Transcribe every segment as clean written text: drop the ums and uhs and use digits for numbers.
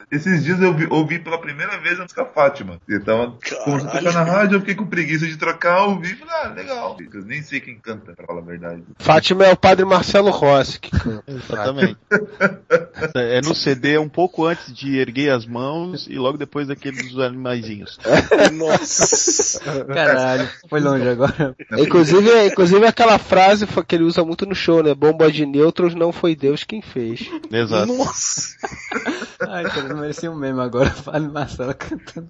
Esses dias eu ouvi pela primeira vez a música Fátima. Eu tava começando a tocar na rádio, eu fiquei com preguiça de trocar, ouvi e falei, legal. Eu nem sei quem canta, pra falar a verdade. Fátima é o padre Marcelo Rossi que canta. Exatamente. É no CD um pouco antes de Erguer as Mãos e logo depois daquele dos animaizinhos. Nossa. Caralho, foi longe agora. Inclusive aquela frase que ele usa muito no show, né? Bomba de nêutrons não foi Deus quem fez. Exato. Nossa. Ai, cara, não merecia um meme agora. Fale Marcelo cantando.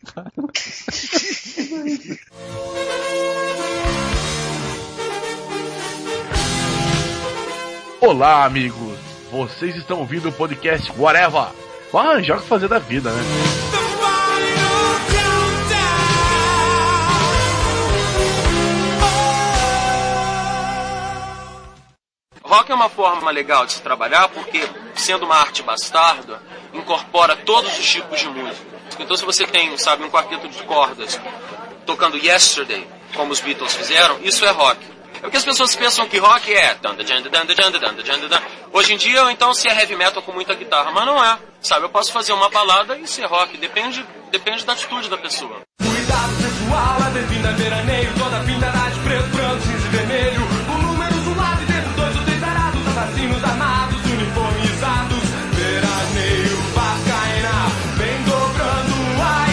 Olá, amigos. Vocês estão ouvindo o podcast Whatever. Vai arranjar o que fazer da vida, né? Rock é uma forma legal de se trabalhar porque, sendo uma arte bastarda, incorpora todos os tipos de música. Então se você tem, sabe, um quarteto de cordas tocando Yesterday, como os Beatles fizeram, isso é rock. É o que as pessoas pensam que rock é. Hoje em dia, ou então se é heavy metal com muita guitarra, mas não é. Sabe, eu posso fazer uma balada e ser rock, depende da atitude da pessoa. Cuidado sexual, é bem-vindo a veraneio, toda pintada de preto, branco, cinza e vermelho. Com números do lado e dentro dois ou três arados, assassinos armados, uniformizados. Veraneio, vascaína, vem dobrando a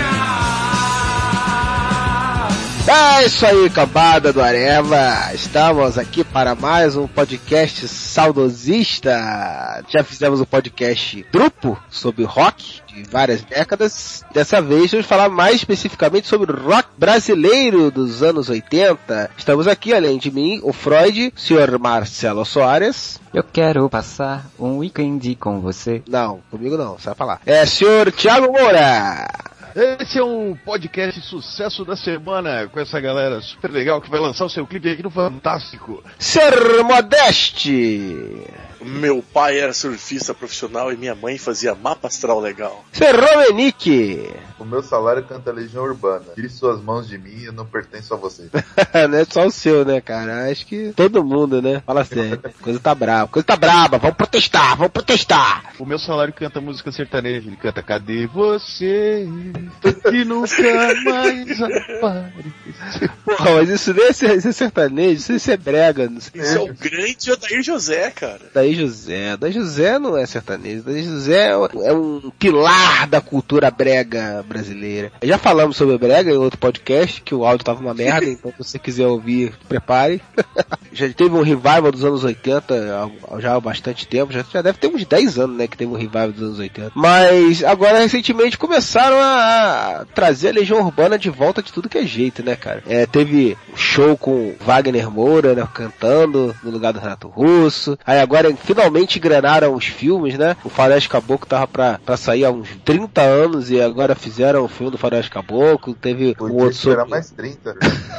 esquina. É isso aí, cambada do Areva. Estamos aqui para mais um podcast saudosista. Já fizemos um podcast duplo sobre rock de várias décadas. Dessa vez vamos falar mais especificamente sobre o rock brasileiro dos anos 80. Estamos aqui, além de mim, o Freud, o senhor Marcelo Soares. Eu quero passar um weekend com você. Não, comigo não, você vai falar. Senhor Thiago Moura. Esse é um podcast sucesso da semana com essa galera super legal que vai lançar o seu clipe aqui no Fantástico. Ser Modeste. Meu pai era surfista profissional e minha mãe fazia mapa astral legal. Ser Romenick. O meu salário canta Legião Urbana. Tire suas mãos de mim, eu não pertenço a você. Não é só o seu, né, cara? Acho que todo mundo, né? Fala sério. Coisa tá braba. Vamos protestar. O meu salário canta música sertaneja. Ele canta Cadê você? Que nunca mais aparece. Porra, mas isso nem é sertanejo, isso é brega. Não sei. Isso é o grande Odair José, cara. Odair José não é sertanejo. Odair José é um pilar da cultura brega brasileira. Já falamos sobre brega em outro podcast, que o áudio tava uma merda, então se você quiser ouvir, prepare. Já teve um revival dos anos 80 já há bastante tempo, já deve ter uns 10 anos, né, que teve um revival dos anos 80. Mas agora recentemente começaram a trazer a Legião Urbana de volta de tudo que é jeito, né, cara? Teve um show com Wagner Moura, né, cantando no lugar do Renato Russo. Aí agora finalmente engranaram os filmes, né? O Faroeste Caboclo tava pra sair há uns 30 anos e agora fizeram o filme do Faroeste Caboclo. Teve um outro sobre... mais 30.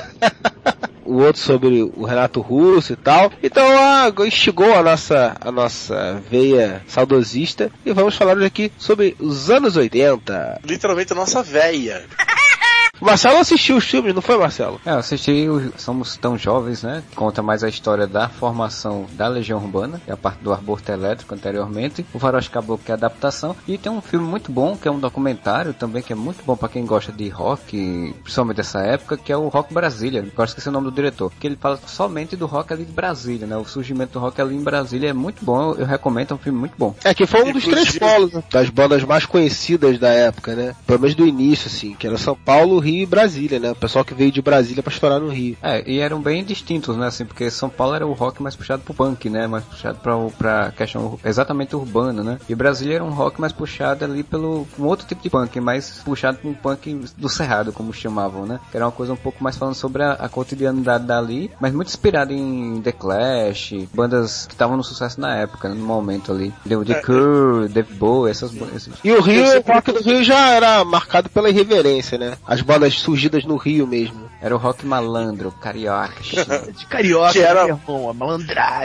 O outro sobre o Renato Russo e tal. Então instigou a nossa veia saudosista e vamos falar hoje aqui sobre os anos 80. Literalmente a nossa véia. O Marcelo assistiu os filmes, não foi, Marcelo? Eu assisti Somos Tão Jovens, né? Conta mais a história da formação da Legião Urbana, que é a parte do aborto elétrico anteriormente. O Faroeste Caboclo, que é a adaptação. E tem um filme muito bom, que é um documentário também, que é muito bom pra quem gosta de rock, principalmente dessa época, que é o Rock Brasília. Eu esqueci o nome do diretor. Que ele fala somente do rock ali de Brasília, né? O surgimento do rock ali em Brasília é muito bom. Eu recomendo, é um filme muito bom. Que foi um dos três polos, né? Das bandas mais conhecidas da época, né? Pelo menos do início, assim, que era São Paulo, Rio e Brasília, né? O pessoal que veio de Brasília pra estourar no Rio. E eram bem distintos, né? Assim, porque São Paulo era o rock mais puxado pro punk, né? Mais puxado pra questão exatamente urbana, né? E Brasília era um rock mais puxado ali pelo um outro tipo de punk, mais puxado pra um punk do Cerrado, como chamavam, né? Que era uma coisa um pouco mais falando sobre a cotidianidade dali, mas muito inspirado em The Clash, bandas que estavam no sucesso na época, né? No momento ali. The Cure, Dave Bowie, essas bandas. E o rock do Rio já era marcado pela irreverência, né? As bandas surgidas no Rio mesmo. Era o rock malandro, carioca. De carioca, que era... meu irmão, a malandragem.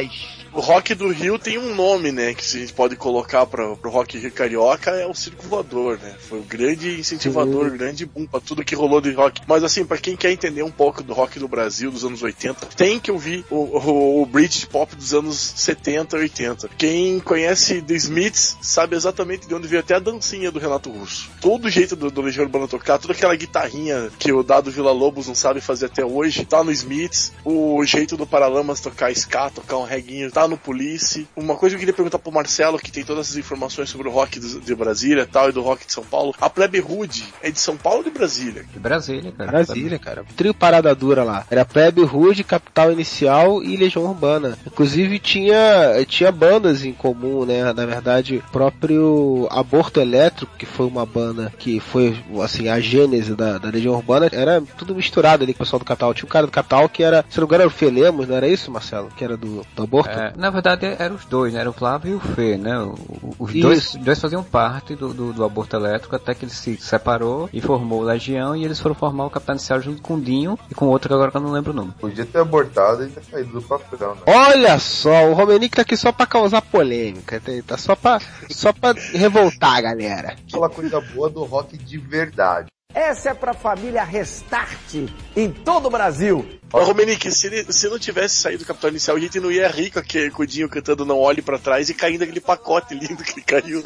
O rock do Rio tem um nome, né, que a gente pode colocar pro rock carioca, é o Circo Voador, né? Foi o grande incentivador, o grande boom pra tudo que rolou de rock. Mas assim, pra quem quer entender um pouco do rock do Brasil dos anos 80, tem que ouvir o Britpop dos anos 70 e 80. Quem conhece The Smiths sabe exatamente de onde veio até a dancinha do Renato Russo. Todo o jeito do Legião Urbana tocar, toda aquela guitarrinha que o Dado Villa-Lobos não sabe fazer até hoje, tá no Smiths. O jeito do Paralamas tocar ska, tocar um reguinho, tá no Police. Uma coisa que eu queria perguntar pro Marcelo, que tem todas as informações sobre o rock de Brasília tal, e do rock de São Paulo. A Plebe Rude é de São Paulo ou de Brasília? De Brasília, cara. Brasília, cara. Trio Parada Dura lá. Era Plebe Rude, Capital Inicial e Legião Urbana. Inclusive tinha bandas em comum, né? Na verdade, o próprio Aborto Elétrico, que foi uma banda que foi, assim, a gênese da Legião Urbana, era tudo misturado ali com o pessoal do Capital. Tinha um cara do Capital que era, se não me engano, era o Fê Lemos, não era isso, Marcelo? Que era do Aborto? Na verdade, eram os dois, né? Era o Flávio e o Fê, né? Os dois faziam parte do Aborto Elétrico, até que ele se separou e formou o Legião, e eles foram formar o Capital Inicial junto com o Dinho e com outro que agora eu não lembro o nome. Podia ter abortado e ter saído do papel, né? Olha só, o Romenick tá aqui só pra causar polêmica, tá só pra revoltar a galera. Aquela coisa boa do rock de verdade. Essa é pra família Restart em todo o Brasil. Ô, Romenick, se não tivesse saído do Capital Inicial, a gente não ia rir com o Dinho cantando Não Olhe Pra Trás e caindo aquele pacote lindo que ele caiu.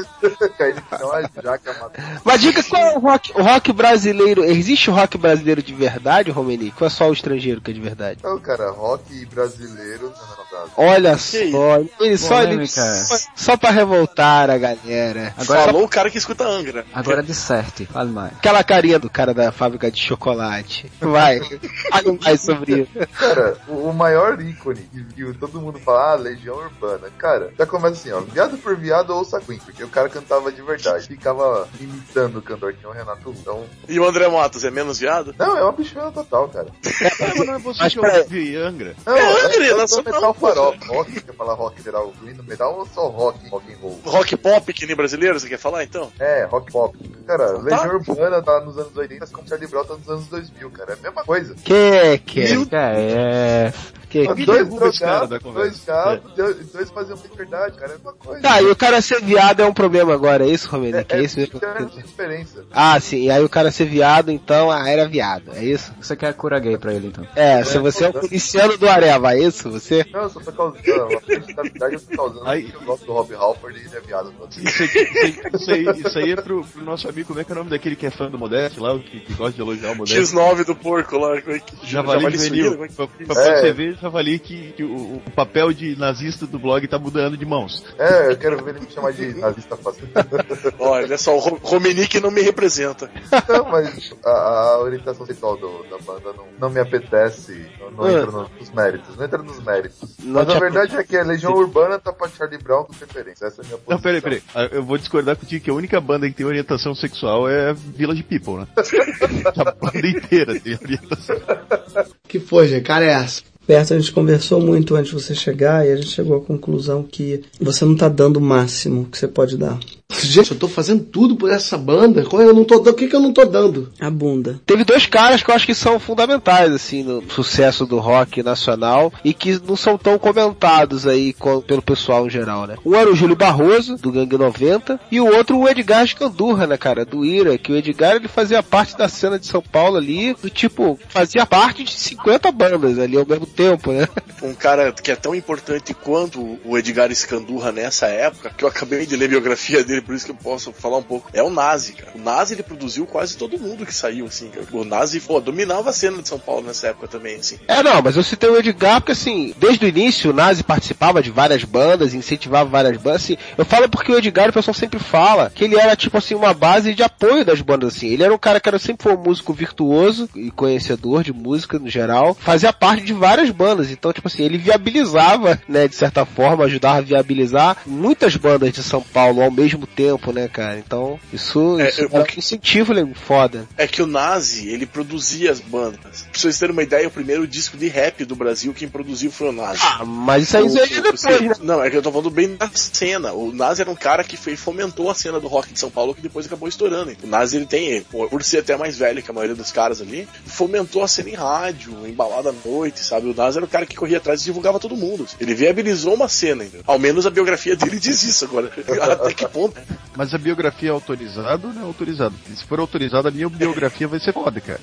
Mas diga qual é o rock brasileiro. Existe o rock brasileiro de verdade, Romenick? Ou é só o estrangeiro que é de verdade? Não, cara, rock brasileiro... Olha só, só pra revoltar a galera. Agora falou o cara que escuta Angra. Agora disserte, fale mais. Aquela carinha do cara da fábrica de chocolate. Vai, fale mais sobre isso. Cara, o maior ícone que todo mundo fala, Legião Urbana. Cara, já começa assim, ó, viado por viado ouça Queen, porque o cara cantava de verdade. Ficava imitando o cantor que é o Renato. Então... E o André Matos é menos viado? Não, é uma bichona total, cara. Mas não é você que ouve Angra. Não, é Angra, nacional, farol. Rock, quer falar rock geral, no metal ou só rock and roll? Rock pop, que nem brasileiro, você quer falar então? É, rock pop. Cara, Legião Urbana tá nos anos 80, como Charlie Brown tá nos anos 2000, cara. É a mesma coisa. Dois faziam de verdade, cara. É uma coisa. Tá, e o cara ser viado é um problema agora, é isso, Romenick? É isso mesmo? É diferença. Ah, sim. E aí o cara ser viado, então, era viado, é isso? Você quer cura gay pra ele, então? Se você é o policiano do Areva, é isso? Você? Não, eu só tô causando. Na verdade, eu tô causando porque eu gosto do Rob Halford e ele é viado. Isso aí é pro nosso amigo, como é que é o nome daquele que é fã do Modeste lá, que gosta de elogiar o Modeste? X9 do porco lá. Javali juvenil. Pra você ver, Javali, que o papel de nazista do blog tá mudando de mãos. Eu quero ver ele me chamar de nazista fácil. Olha só, o Romenick não me representa. Não, mas a orientação sexual da banda não me apetece, não entra nos méritos. Não entra nos méritos. Mas a verdade é que a Legião Urbana tá pra Charlie Brown com preferência. Essa é a minha posição. Não, peraí. Eu vou discordar contigo que a única banda que tem orientação sexual é Village People, né? A banda inteira tem orientação. Que foi, gente? Cara, é essa? Berto, a gente conversou muito antes de você chegar e a gente chegou à conclusão que você não tá dando o máximo que você pode dar. Gente, eu tô fazendo tudo por essa banda. Eu não tô dando. O que eu não tô dando? A bunda. Teve dois caras que eu acho que são fundamentais, assim, no sucesso do rock nacional e que não são tão comentados aí pelo pessoal em geral, né? Um era o Júlio Barroso, do Gangue 90, e o outro o Edgar Escandurra, né, cara? Do Ira, que o Edgar, ele fazia parte da cena de São Paulo ali, do tipo, fazia parte de 50 bandas ali ao mesmo tempo, né? Um cara que é tão importante quanto o Edgar Escandurra nessa época, que eu acabei de ler a biografia dele, por isso que eu posso falar um pouco, é o Nazi, cara. O Nazi, ele produziu quase todo mundo que saiu, assim, cara. O Nazi, dominava a cena de São Paulo nessa época também, assim. Não, mas eu citei o Edgar porque, assim, desde o início o Nazi participava de várias bandas, incentivava várias bandas, assim. Eu falo porque o Edgar, o pessoal sempre fala que ele era, tipo assim, uma base de apoio das bandas, assim. Ele era um cara que sempre foi um músico virtuoso e conhecedor de música no geral, fazia parte de várias bandas, então, tipo assim, ele viabilizava, né, de certa forma, ajudava a viabilizar muitas bandas de São Paulo ao mesmo mesmo tempo, né, cara? Então, isso é um incentivo foda. É que o Nazi, ele produzia as bandas. Pra vocês terem uma ideia, o primeiro disco de rap do Brasil, quem produziu foi o Nazi. Mas isso aí depois, né? Não, é que eu tô falando bem da cena. O Nazi era um cara que fomentou a cena do rock de São Paulo, que depois acabou estourando. O Nazi, ele tem, por ser até mais velho que a maioria dos caras ali, fomentou a cena em rádio, em balada à noite, sabe? O Nazi era o cara que corria atrás e divulgava todo mundo. Ele viabilizou uma cena, ainda. Ao menos a biografia dele diz isso agora. Até que ponto? Mas a biografia é autorizada ou não é autorizada? Se for autorizada, a minha biografia vai ser foda, cara.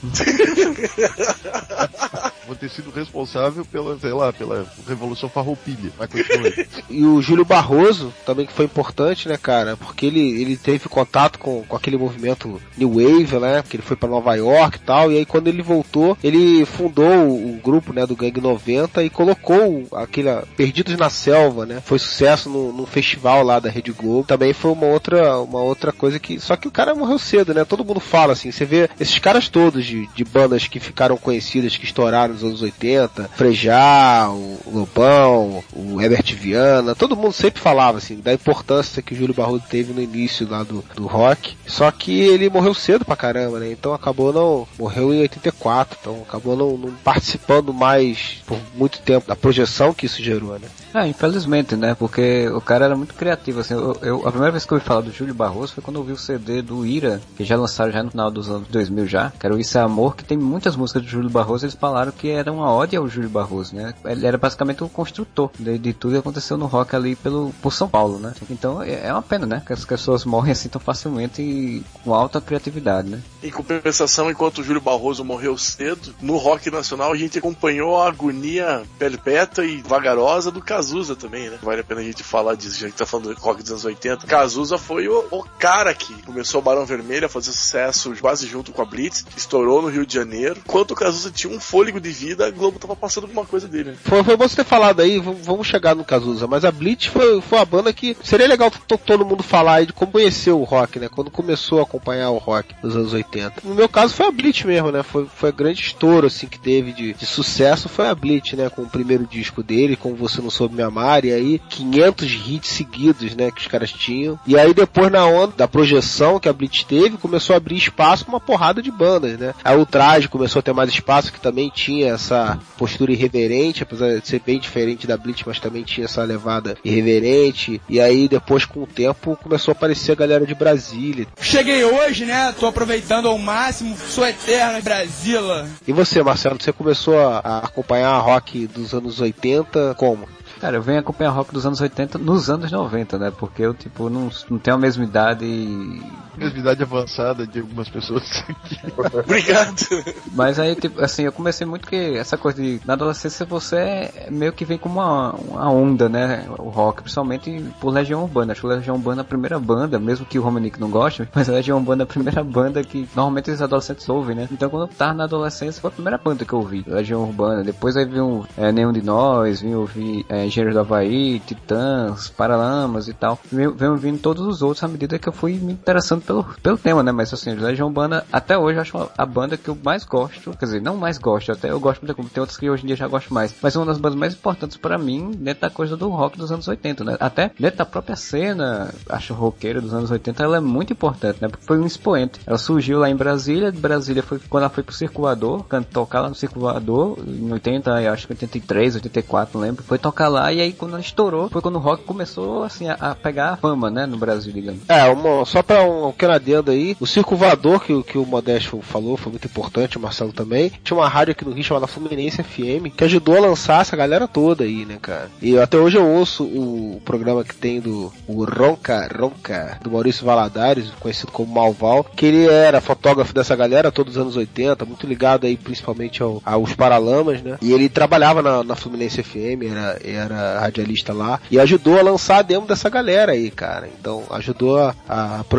Vou ter sido responsável pela, sei lá, pela Revolução Farroupilha. Mas continua. E o Júlio Barroso, também, que foi importante, né, cara? Porque ele teve contato com aquele movimento New Wave, né? Porque ele foi pra Nova York e tal. E aí, quando ele voltou, ele fundou o grupo, né, do Gangue 90 e colocou aquele Perdidos na Selva, né? Foi sucesso no festival lá da Rede Globo. Também foi uma outra coisa que... Só que o cara morreu cedo, né? Todo mundo fala, assim. Você vê esses caras todos de bandas que ficaram conhecidas, que estouraram nos anos 80, Frejá, o Lobão, o Herbert Viana, todo mundo sempre falava, assim, da importância que o Júlio Barroso teve no início lá do rock. Só que ele morreu cedo pra caramba, né? Então morreu em 84, então acabou não participando mais por muito tempo da projeção que isso gerou, né? Infelizmente, né? Porque o cara era muito criativo, assim. A primeira vez que eu ouvi falar do Júlio Barroso foi quando eu vi o CD do Ira, que já lançaram já no final dos anos 2000 já, que era o Isso é Amor, que tem muitas músicas do Júlio Barroso. Eles falaram que era uma ode ao Júlio Barroso, né? Ele era basicamente o construtor de tudo que aconteceu no rock ali por São Paulo, né? Então é uma pena, né? Que as pessoas morrem assim tão facilmente e com alta criatividade, né? Em compensação, enquanto o Júlio Barroso morreu cedo, no rock nacional a gente acompanhou a agonia perpétua e vagarosa do Cazuza também, né? Vale a pena a gente falar disso, já que tá falando do rock dos anos 80. Cazuza foi o cara que começou o Barão Vermelho a fazer sucesso quase junto com a Blitz, estourou no Rio de Janeiro. Enquanto o Cazuza tinha um fôlego de vida, a Globo tava passando alguma coisa dele, né? Foi bom você ter falado aí, vamos chegar no Cazuza, mas a Blitz foi a banda que seria legal todo mundo falar aí de como conheceu o rock, né? Quando começou a acompanhar o rock nos anos 80. No meu caso foi a Blitz mesmo, né? Foi a grande estouro, assim, que teve de sucesso, foi a Blitz, né? Com o primeiro disco dele, Como Você Não Soube Me Amar, e aí 500 hits seguidos, né? Que os caras tinham. E aí depois, na onda da projeção que a Blitz teve, começou a abrir espaço pra uma porrada de bandas, né? A Ultraje começou a ter mais espaço, que também tinha essa postura irreverente, apesar de ser bem diferente da Blitz, mas também tinha essa levada irreverente. E aí depois, com o tempo, começou a aparecer a galera de Brasília. Cheguei hoje, né? Tô aproveitando ao máximo, sou eterna Brasília. E você, Marcelo, você começou a acompanhar rock dos anos 80 como? Cara, eu venho acompanhar rock dos anos 80 nos anos 90, né? Porque eu, tipo, não tenho a mesma idade mesma idade avançada de algumas pessoas aqui. Obrigado. Mas aí, tipo, assim, eu comecei muito que essa coisa de... Na adolescência você meio que vem como uma onda, né? O rock, principalmente por Legião Urbana. Acho que Legião Urbana é a primeira banda, mesmo que o Romanic não goste, mas a Legião Urbana é a primeira banda que normalmente os adolescentes ouvem, né? Então quando eu tava na adolescência foi a primeira banda que eu ouvi, Legião Urbana. Depois aí veio Nenhum de Nós, vim ouvir Engenheiros do Havaí, Titãs, Paralamas e tal. Venho ouvindo todos os outros à medida que eu fui me interessando pelo tema, né? Mas assim, Legião Urbana, até hoje eu acho a banda que eu mais gosto, quer dizer, não mais gosto, até eu gosto muito, tem outras que hoje em dia já gosto mais, mas é uma das bandas mais importantes pra mim dentro da coisa do rock dos anos 80, né? Até dentro da própria cena, acho, roqueira dos anos 80, ela é muito importante, né? Porque foi um expoente. Ela surgiu lá em Brasília, de Brasília foi quando ela foi pro Circulador, tocar lá no Circulador, em 80, eu acho que 83, 84, não lembro, foi tocar lá, e aí quando ela estourou, foi quando o rock começou, assim, a pegar a fama, né? No Brasil, digamos. Só pra um adendo aí, o Circo Voador que o Modesto falou, foi muito importante, o Marcelo também. Tinha uma rádio aqui no Rio chamada Fluminense FM, que ajudou a lançar essa galera toda aí, né, cara? E até hoje eu ouço o programa que tem do Ronca, do Maurício Valadares, conhecido como Malval, que ele era fotógrafo dessa galera todos os anos 80, muito ligado aí principalmente aos Paralamas, né? E ele trabalhava na Fluminense FM, era radialista lá, e ajudou a lançar a demo dessa galera aí, cara. Então ajudou a projetar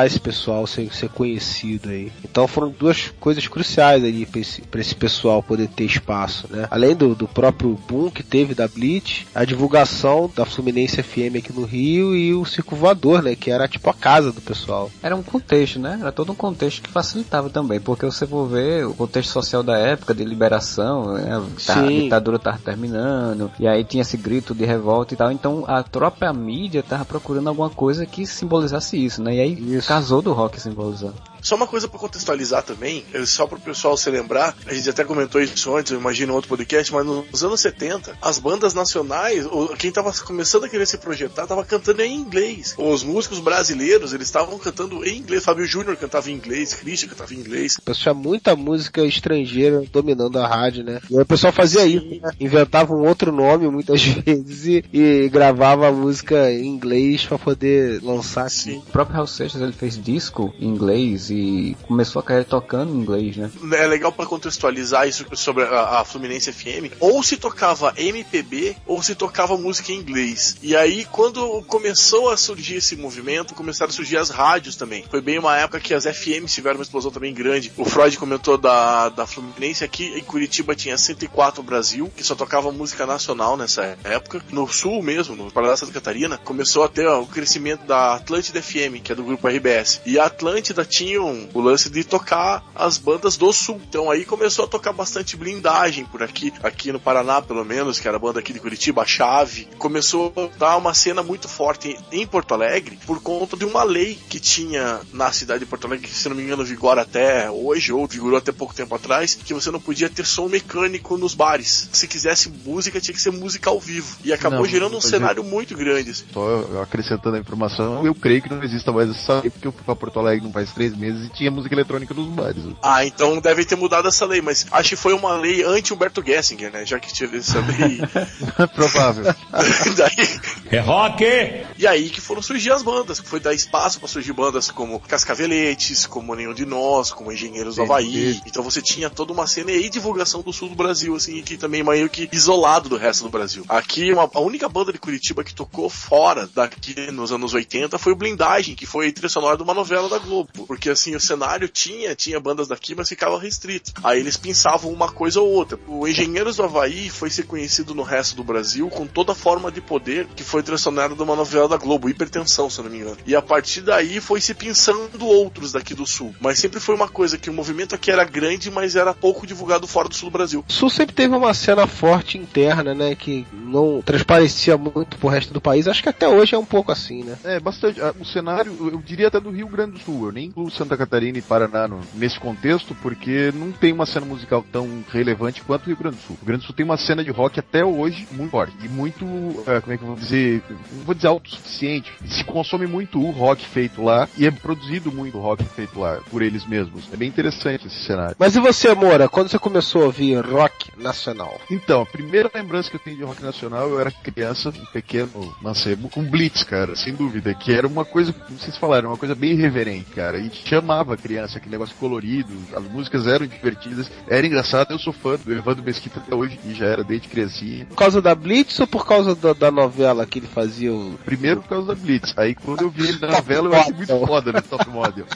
ajudar esse pessoal a ser conhecido aí. Então foram duas coisas cruciais ali pra esse pessoal poder ter espaço, né? Além do próprio boom que teve da Blitz, a divulgação da Fluminense FM aqui no Rio e o Circo Voador, né? Que era tipo a casa do pessoal. Era um contexto, né? Era todo um contexto que facilitava também, porque você for ver o contexto social da época de liberação, né? A ditadura tava terminando, e aí tinha esse grito de revolta e tal, então a própria mídia tava procurando alguma coisa que simbolizasse isso, né? E aí casou do rock simbolizando. Só uma coisa pra contextualizar também, só pro pessoal se lembrar, a gente até comentou isso antes, eu imagino em outro podcast, mas nos anos 70, as bandas nacionais, quem tava começando a querer se projetar, tava cantando em inglês. Os músicos brasileiros, eles estavam cantando em inglês. Fábio Júnior cantava em inglês, Christian cantava em inglês. O pessoal tinha muita música estrangeira dominando a rádio, né? E aí o pessoal fazia isso, né? Inventava um outro nome muitas vezes e gravava a música em inglês pra poder lançar aqui. O próprio Raul Seixas, ele fez disco em inglês e começou a carreira tocando em inglês, né? É legal pra contextualizar isso sobre a Fluminense FM. Ou se tocava MPB, ou se tocava música em inglês. E aí, quando começou a surgir esse movimento, começaram a surgir as rádios também. Foi bem uma época que as FMs tiveram uma explosão também grande. O Freud comentou da Fluminense. Aqui em Curitiba tinha 104 Brasil, que só tocava música nacional nessa época. No Sul mesmo, no Paraná, Santa Catarina, começou a ter o crescimento da Atlântida FM, que é do grupo RBS. E a Atlântida tinha o lance de tocar as bandas do Sul. Então aí começou a tocar bastante Blindagem por aqui no Paraná pelo menos, que era a banda aqui de Curitiba, a Chave. Começou a dar uma cena muito forte em Porto Alegre por conta de uma lei que tinha na cidade de Porto Alegre, que se não me engano vigora até hoje, ou vigorou até pouco tempo atrás, que você não podia ter som mecânico nos bares. Se quisesse música, tinha que ser música ao vivo. E acabou gerando um cenário muito grande. Só acrescentando a informação, eu creio que não exista mais essa lei, porque eu fui pra Porto Alegre não faz 3 meses e tinha música eletrônica nos bares. Ah, então deve ter mudado essa lei, mas acho que foi uma lei anti-Humberto Gessinger, né? Já que tinha essa lei. Provável. Daí... É rock! E aí que foram surgir as bandas, que foi dar espaço pra surgir bandas como Cascaveletes, como Nenhum de Nós, como Engenheiros do Havaí. Então você tinha toda uma cena e divulgação do sul do Brasil, assim, que também meio que isolado do resto do Brasil. Aqui, a única banda de Curitiba que tocou fora daqui nos anos 80 foi o Blindagem, que foi a trilha sonora de uma novela da Globo. Porque assim, o cenário tinha bandas daqui, mas ficava restrito. Aí eles pensavam uma coisa ou outra. O Engenheiros do Havaí foi ser conhecido no resto do Brasil com toda a forma de poder que foi trilha sonora de uma novela da Globo, Hipertensão, se eu não me engano. E a partir daí foi se pensando outros daqui do sul. Mas sempre foi uma coisa que o movimento aqui era grande, mas era pouco divulgado fora do sul do Brasil. O sul sempre teve uma cena forte interna, né, que não transparecia muito pro resto do país. Acho que até hoje é um pouco assim, né? É, bastante. O cenário, eu diria até do Rio Grande do Sul. Eu nem incluo Santa Catarina e Paraná nesse contexto, porque não tem uma cena musical tão relevante quanto o Rio Grande do Sul. O Rio Grande do Sul tem uma cena de rock até hoje muito forte. E muito, como é que eu vou dizer? Não vou dizer autossuficiente. Se consome muito o rock feito lá e é produzido muito o rock feito lá por eles mesmos. É bem interessante esse cenário. Mas e você, Moura? Quando você começou a ouvir rock nacional? Então, a primeira lembrança que eu tenho de rock nacional, eu era criança, um pequeno mancebo, com Blitz, cara, sem dúvida, que era uma coisa, não sei se falaram, uma coisa bem irreverente, cara, e chamava a criança, aquele negócio colorido, as músicas eram divertidas, era engraçado. Eu sou fã do Evandro Mesquita até hoje, e já era desde criancinha. Por causa da Blitz ou por causa da novela que ele fazia? Primeiro por causa da Blitz, aí quando eu vi ele na novela, eu achei muito foda, né, Top Model.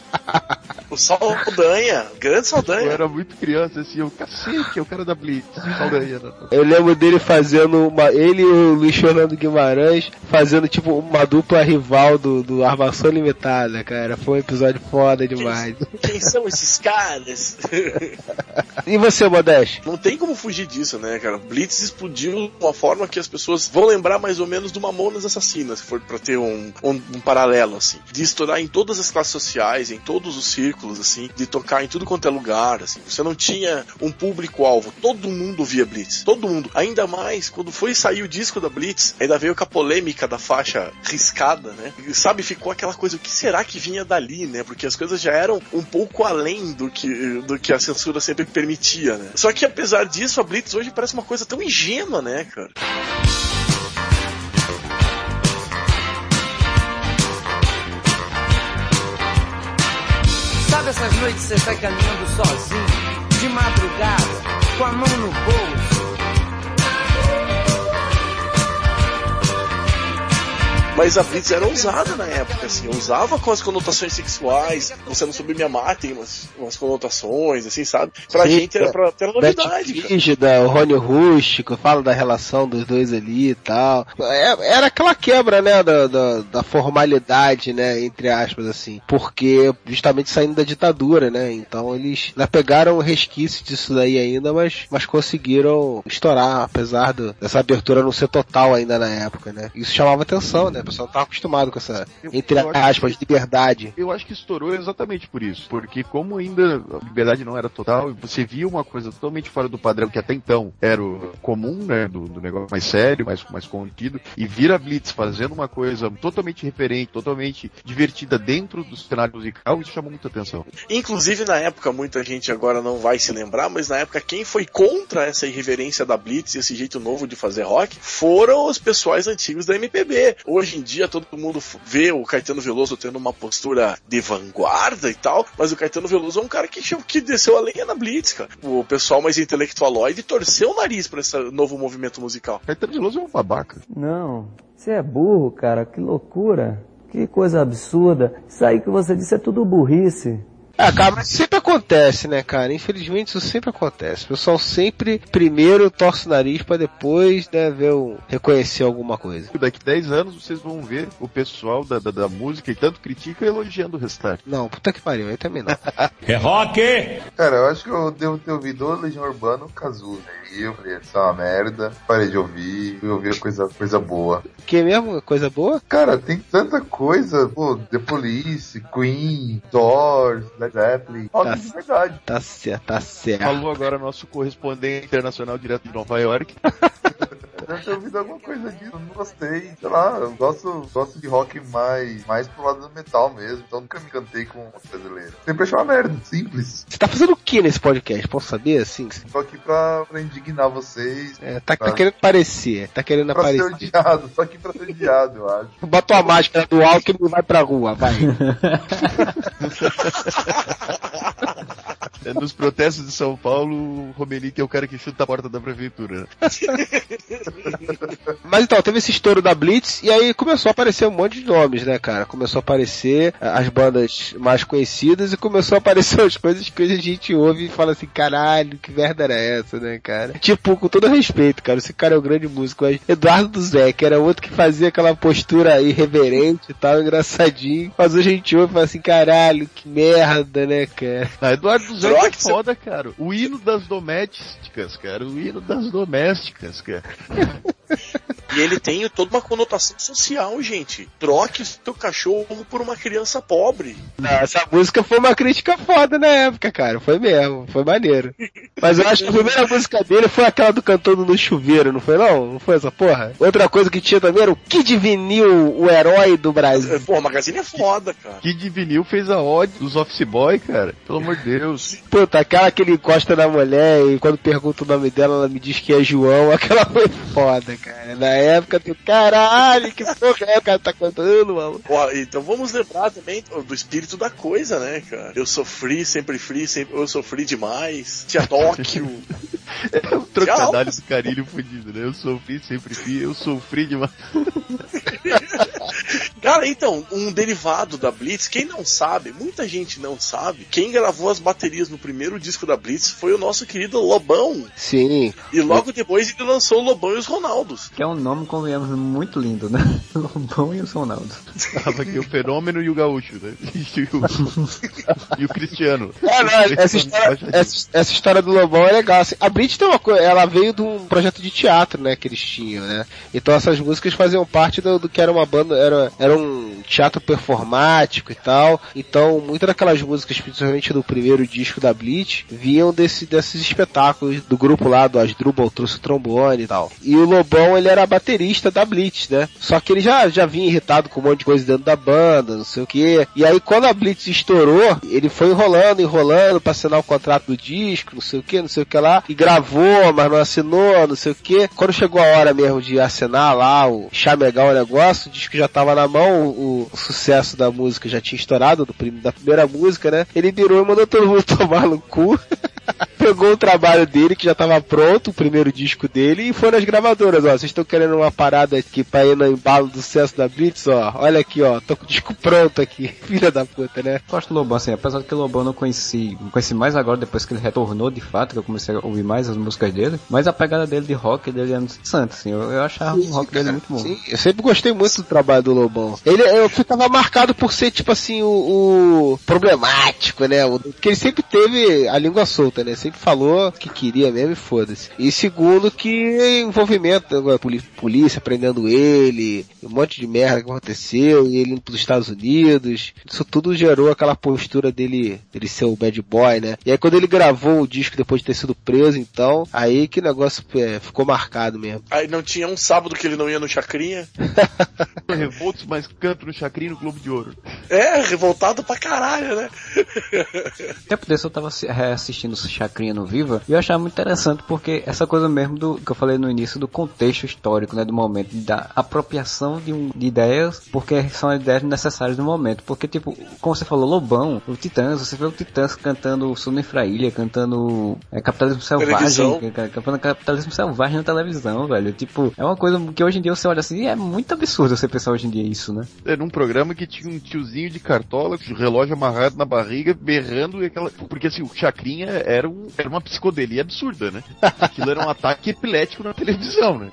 O Saldanha, grande Saldanha. Eu era muito criança, assim, eu cacete, é o cara da Blitz, Saldanha. Né? Eu lembro dele fazendo ele e o Luiz Fernando Guimarães fazendo tipo uma dupla rival do Armação Limitada, cara. Foi um episódio foda demais. Quem são esses caras? E você, Modeste? Não tem como fugir disso, né, cara? Blitz explodiu de uma forma que as pessoas vão lembrar mais ou menos do Mamonas Assassinas, se for pra ter um paralelo, assim. De estourar em todas as classes sociais, em todos os círculos, assim, de tocar em tudo quanto é lugar, assim. Você não tinha um público-alvo. Todo mundo via Blitz. Todo mundo. Ainda mais, quando foi sair o disco da Blitz, ainda veio com a polêmica da faixa riscada, né? E, sabe, ficou aquela coisa, o que será que vinha dali, né? Porque as coisas já eram um pouco além do que a censura sempre permitia, né? Só que apesar disso, a Blitz hoje parece uma coisa tão ingênua, né, cara? Sabe essas noites você sai caminhando sozinho, de madrugada, com a mão no bolso? Mas a Blitz era ousada na época, assim, usava com as conotações sexuais, Você Não Soube Me Amar tem umas conotações, assim, sabe? Pra gente era novidade, cara. O Rony Rústico, fala da relação dos dois ali e tal. Era aquela quebra, né, da formalidade, né, entre aspas, assim, porque justamente saindo da ditadura, né, então eles ainda pegaram o resquício disso daí ainda, mas conseguiram estourar, apesar dessa abertura não ser total ainda na época, né. Isso chamava atenção, né, o pessoal não estava acostumado com essa, entre aspas, liberdade. Eu acho que estourou exatamente por isso, porque como ainda a liberdade não era total, você via uma coisa totalmente fora do padrão que até então era o comum, né, do negócio mais sério, mais contido, e vira Blitz fazendo uma coisa totalmente referente, totalmente divertida dentro do cenário musical, isso chamou muita atenção. Inclusive na época, muita gente agora não vai se lembrar, mas na época quem foi contra essa irreverência da Blitz e esse jeito novo de fazer rock foram os pessoais antigos da MPB. Hoje em dia todo mundo vê o Caetano Veloso tendo uma postura de vanguarda e tal, mas o Caetano Veloso é um cara que desceu a lenha na Blitz, cara. O pessoal mais intelectualoide torceu o nariz pra esse novo movimento musical. Caetano Veloso é um babaca. Não, você é burro, cara, que loucura. Que coisa absurda. Isso aí que você disse é tudo burrice. Cara, mas sempre acontece, né, cara? Infelizmente isso sempre acontece. O pessoal sempre primeiro torce o nariz pra depois, né, reconhecer alguma coisa. Daqui 10 anos vocês vão ver o pessoal da música e tanto critica elogiando o restante. Não, puta que pariu, aí também não. É rock! Cara, eu acho que eu devo ter ouvido o Legião Urbana o Cazu, né? E eu falei, isso é uma merda, parei de ouvir, fui ouvir coisa boa. Que mesmo? Coisa boa? Cara, tem tanta coisa, pô, The Police, Queen, Doors, Led Zeppelin, rock de verdade. Tá certo. Falou agora nosso correspondente internacional direto de Nova York. Deve ter ouvido alguma coisa disso, não gostei, sei lá, eu gosto de rock mais pro lado do metal mesmo, então nunca me cantei com o brasileiro. Sempre achei uma merda, simples. Você tá fazendo o que nesse podcast? Posso saber, assim? Tô aqui pra indignar vocês. Tá querendo aparecer, pra ser odiado, tô aqui pra ser odiado, eu acho. Bota a máscara do Alckmin e vai pra rua, vai. Nos protestos de São Paulo, o Romenick é o cara que chuta a porta da prefeitura. Mas então, teve esse estouro da Blitz e aí começou a aparecer um monte de nomes, né, cara? Começou a aparecer as bandas mais conhecidas e começou a aparecer as coisas que a gente ouve e fala assim, caralho, que merda era essa, né, cara? Tipo, com todo respeito, cara, esse cara é um grande músico, mas Eduardo Duzé, que era outro que fazia aquela postura irreverente e tal, engraçadinho, mas hoje a gente ouve e fala assim, caralho, que merda, né, cara? Ah, Eduardo Duzé é foda, cara. O hino das domésticas, cara. E ele tem toda uma conotação social, gente. Troque seu cachorro por uma criança pobre. Essa música foi uma crítica foda na época, cara. Foi mesmo, foi maneiro. Mas eu acho que a primeira música dele foi aquela do Cantando no Chuveiro, não foi não? Não foi essa porra? Outra coisa que tinha também era o Kid Vinil, o herói do Brasil. Pô, o Magazine é foda, cara. Kid Vinil fez a ode dos Office Boy, cara. Pelo amor de Deus. Puta, aquela que ele encosta na mulher e quando pergunta o nome dela, ela me diz que é João. Aquela foi foda, cara. Na época, caralho, que porra é o cara tá cantando, mano. Ó, então vamos lembrar também do espírito da coisa, né, cara? Eu sofri, sempre eu sofri demais. Tinha Tóquio. É um trocadilho do carilho fudido, né? Eu sofri, sempre fui, eu sofri demais. Cara, então, um derivado da Blitz, quem não sabe, muita gente não sabe, quem gravou as baterias no primeiro disco da Blitz foi o nosso querido Lobão. Sim. E logo depois ele lançou o Lobão e os Ronaldos. Que é um nome, convenhamos, muito lindo, né? Lobão e os Ronaldos. Tava aqui o Fenômeno e o Gaúcho, né? E o Cristiano. Essa história do Lobão é legal. Assim, a Blitz tem uma coisa, ela veio de um projeto de teatro, né, que eles tinham, né? Então essas músicas faziam parte do que era uma banda, era um teatro performático e tal. Então, muitas daquelas músicas, principalmente do primeiro disco da Blitz, vinham desses espetáculos do grupo lá, do Asdrubal trouxe o trombone e tal. E o Lobão, ele era baterista da Blitz, né? Só que ele já vinha irritado com um monte de coisa dentro da banda, não sei o quê. E aí, quando a Blitz estourou, ele foi enrolando pra assinar o contrato do disco, não sei o que lá, e gravou, mas não assinou, não sei o que. Quando chegou a hora mesmo de assinar lá, chamegar o negócio, o disco já tava na mão, o sucesso da música já tinha estourado, da primeira música, né? Ele virou e mandou todo mundo tomar no cu. pegou o trabalho dele, que já tava pronto, o primeiro disco dele, e foi nas gravadoras, ó, vocês estão querendo uma parada aqui pra ir no embalo do sucesso da Blitz, ó, olha aqui, ó, tô com o disco pronto aqui, filha da puta, né? Gosto do Lobão, assim, apesar de que o Lobão eu não conheci mais agora, depois que ele retornou de fato, que eu comecei a ouvir mais as músicas dele, mas a pegada dele de rock, dele é interessante, assim, eu achava o rock dele muito bom. Sim, eu sempre gostei muito do trabalho do Lobão. Eu ficava marcado por ser, tipo assim, o problemático, né? Porque ele sempre teve a língua solta, né? Sempre falou que queria mesmo e foda-se. E segundo, que envolvimento, polícia prendendo ele, um monte de merda que aconteceu, e ele indo pros Estados Unidos. Isso tudo gerou aquela postura dele ser o bad boy, né? E aí quando ele gravou o disco depois de ter sido preso, então, aí que o negócio ficou marcado mesmo. Aí não tinha um sábado que ele não ia no Chacrinha? Revoltos, mas canto no Chacrinha no Globo de Ouro. É, revoltado pra caralho, né? Tempo desse eu tava assistindo o Chacrinha no Viva e eu achava muito interessante porque essa coisa mesmo do que eu falei no início, do contexto histórico, né, do momento, da apropriação de ideias, porque são ideias necessárias no momento, porque tipo, como você falou, Lobão, o Titãs, você vê o Titãs cantando Sul Infrailha, cantando Capitalismo Selvagem, cantando Capitalismo Selvagem na televisão, velho, tipo, é uma coisa que hoje em dia você olha assim, é muito absurdo você pensar hoje em dia isso, né? Era um programa que tinha um tiozinho de cartola, com o relógio amarrado na barriga, berrando, e aquela... porque assim, o Chacrinha era uma psicodelia absurda, né? Aquilo era um ataque epilético na televisão, né?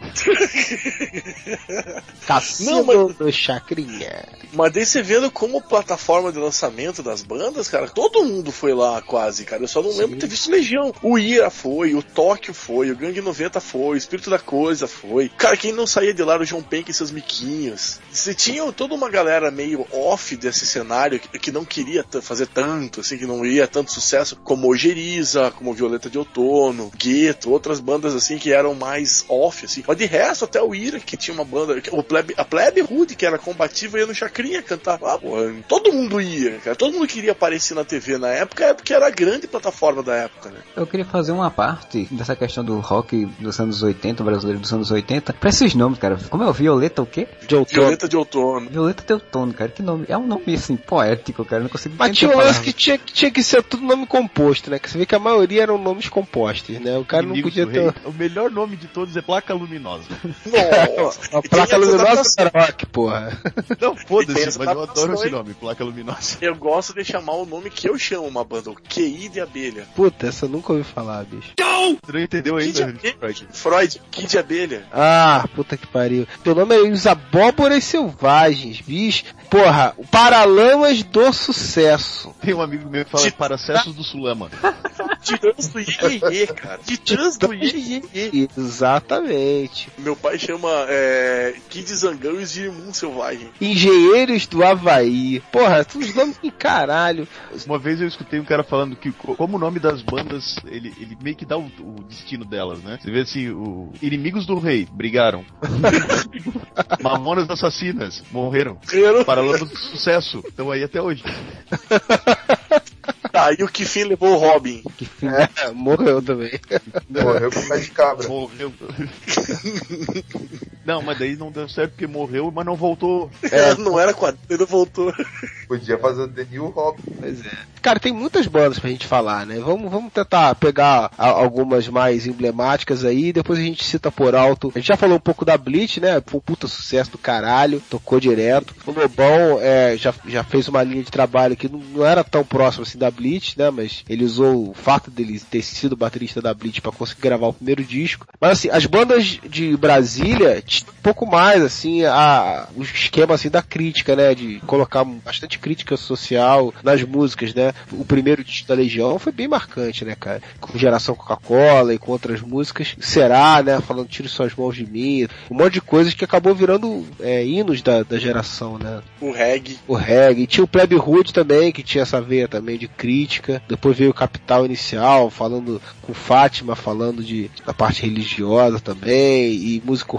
Cassino do Chacrinha. Mas daí você vendo como plataforma de lançamento das bandas, cara, todo mundo foi lá quase, cara. Eu só não lembro de ter visto Legião. O Ira foi, o Tóquio foi, o Gangue 90 foi, o Espírito da Coisa foi. Cara, quem não saía de lá era o João Penck e seus miquinhos. Você tinha toda uma galera meio off desse cenário que não queria fazer tanto, assim, que não ia tanto sucesso, como Ojeriza, como Violeta de Outono, Gueto, outras bandas assim que eram mais off, assim. Mas de resto, até o Ira, que tinha uma banda, a Plebe Rude, que era combativa, ia no Chacrinha cantar. Ah, pô, todo mundo ia, cara. Todo mundo queria aparecer na TV na época, porque era a grande plataforma da época, né? Eu queria fazer uma parte dessa questão do rock dos anos 80, brasileiro dos anos 80, pra esses nomes, cara. Como é o Violeta o quê? Violeta de Outono. Violeta de Outono, cara. Que nome? É um nome, assim, poético, cara. Eu não consigo Mas tinha um lance que tinha que ser tudo nome composto, né? Que você vê que a maioria eram nomes compostos, né? O cara Inimigos não podia ter... O melhor nome de todos é Placa Luminosa. Nossa. A Placa Luminosa é rock, porra. Não, foda-se, mas eu adoro esse nome, Placa Luminosa. Eu gosto de chamar o nome que eu chamo uma banda, o QI de Abelha. Puta, essa eu nunca ouvi falar, bicho. Você não entendeu ainda, Freud, Kid de Abelha. Ah, puta que pariu. Teu nome é Os Abóboras Selvagens, bicho. Porra, o Paralamas do Sucesso. Tem um amigo meu que fala Paracessos do Sulama. Titãs do Iê, cara. Titãs do Iê. Exatamente. Meu pai chama Kid Zangão e os Irmãos Selvagem. Engenheiros do Havaí. Porra, todos os nomes que caralho. Uma vez eu escutei um cara falando que como o nome das bandas, ele meio que dá o destino delas, né? Você vê assim, o Inimigos do Rei, brigaram. Mamonas Assassinas, morreram. Paralamas do Sucesso, estão aí até hoje. Tá, e o Kifin levou o Robin. Morreu também. Morreu com pé de cabra. Morreu. Não, mas daí não deu certo porque morreu, mas não voltou. Não era quadrilha, não voltou. Podia fazer o The New Robin. Pois é. Cara, tem muitas bandas pra gente falar, né? Vamos tentar pegar algumas mais emblemáticas aí, depois a gente cita por alto. A gente já falou um pouco da Blitz, né? Foi um puta sucesso do caralho, tocou direto. O Lobão já fez uma linha de trabalho que não era tão próximo assim da Blitz, né? Mas ele usou o fato dele ter sido baterista da Blitz pra conseguir gravar o primeiro disco. Mas assim, as bandas de Brasília, um pouco mais assim, o esquema assim da crítica, né? De colocar bastante crítica social nas músicas, né? O primeiro disco da Legião foi bem marcante, né, cara? Com Geração Coca-Cola e com outras músicas. Será, né? Falando Tire Suas Mãos de Mim. Um monte de coisas que acabou virando hinos da geração, né? O reggae. E tinha o Plebe Rude também, que tinha essa veia também de crítica. Depois veio o Capital Inicial, falando com Fátima, falando da parte religiosa também, e música urbana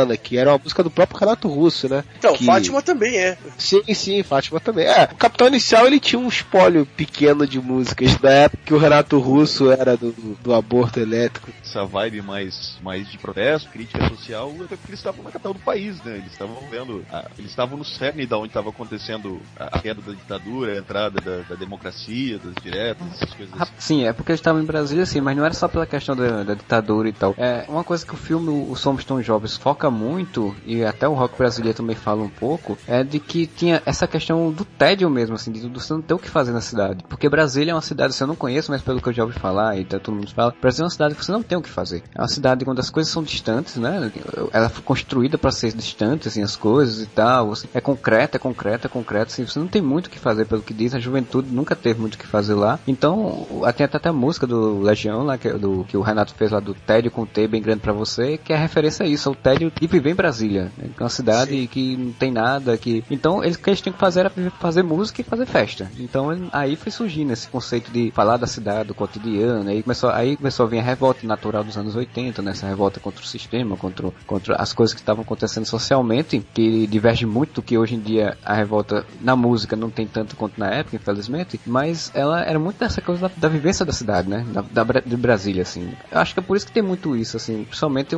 Urbana, que era uma música do próprio Renato Russo, né? Então, que... Fátima também é. Sim, Fátima também. O Capital Inicial, ele tinha um espólio pequeno de músicas da época que o Renato Russo era do aborto elétrico. Essa vibe mais de protesto, crítica social, até porque eles estavam na capital do país, né? Eles estavam vendo, eles estavam no cerne da onde estava acontecendo a queda da ditadura, a entrada da democracia, das diretas, essas coisas assim. Sim, é porque eles estavam em Brasília, sim, mas não era só pela questão da ditadura e tal. É uma coisa que o filme O Somos Tão Jovens foca muito, e até o rock brasileiro também fala um pouco, é de que tinha essa questão do tédio mesmo, assim, de você não ter o que fazer na cidade. Porque Brasília é uma cidade, eu não conheço, mas pelo que eu já ouvi falar, e todo mundo fala, Brasília é uma cidade que você não tem o que fazer. É uma cidade onde as coisas são distantes, né? Ela foi construída para ser distante, assim, as coisas e tal. É concreto, assim, você não tem muito o que fazer, pelo que diz, a juventude nunca teve muito o que fazer lá. Então, tem até a música do Legião, lá, que o Renato fez lá, do tédio com T bem grande pra você, que é referência a isso, ao tédio de viver em Brasília, né? É uma cidade Sim. que não tem nada, então o que eles tinham que fazer era fazer música e fazer festa. Então aí foi surgindo esse conceito de falar da cidade, do cotidiano, aí começou a vir a revolta natural dos anos 80, né? Essa revolta contra o sistema, contra as coisas que estavam acontecendo socialmente, que diverge muito do que hoje em dia a revolta na música não tem tanto quanto na época, infelizmente, mas ela era muito dessa coisa da vivência da cidade, né? De Brasília, assim. Eu acho que é por isso que tem muito isso, assim, principalmente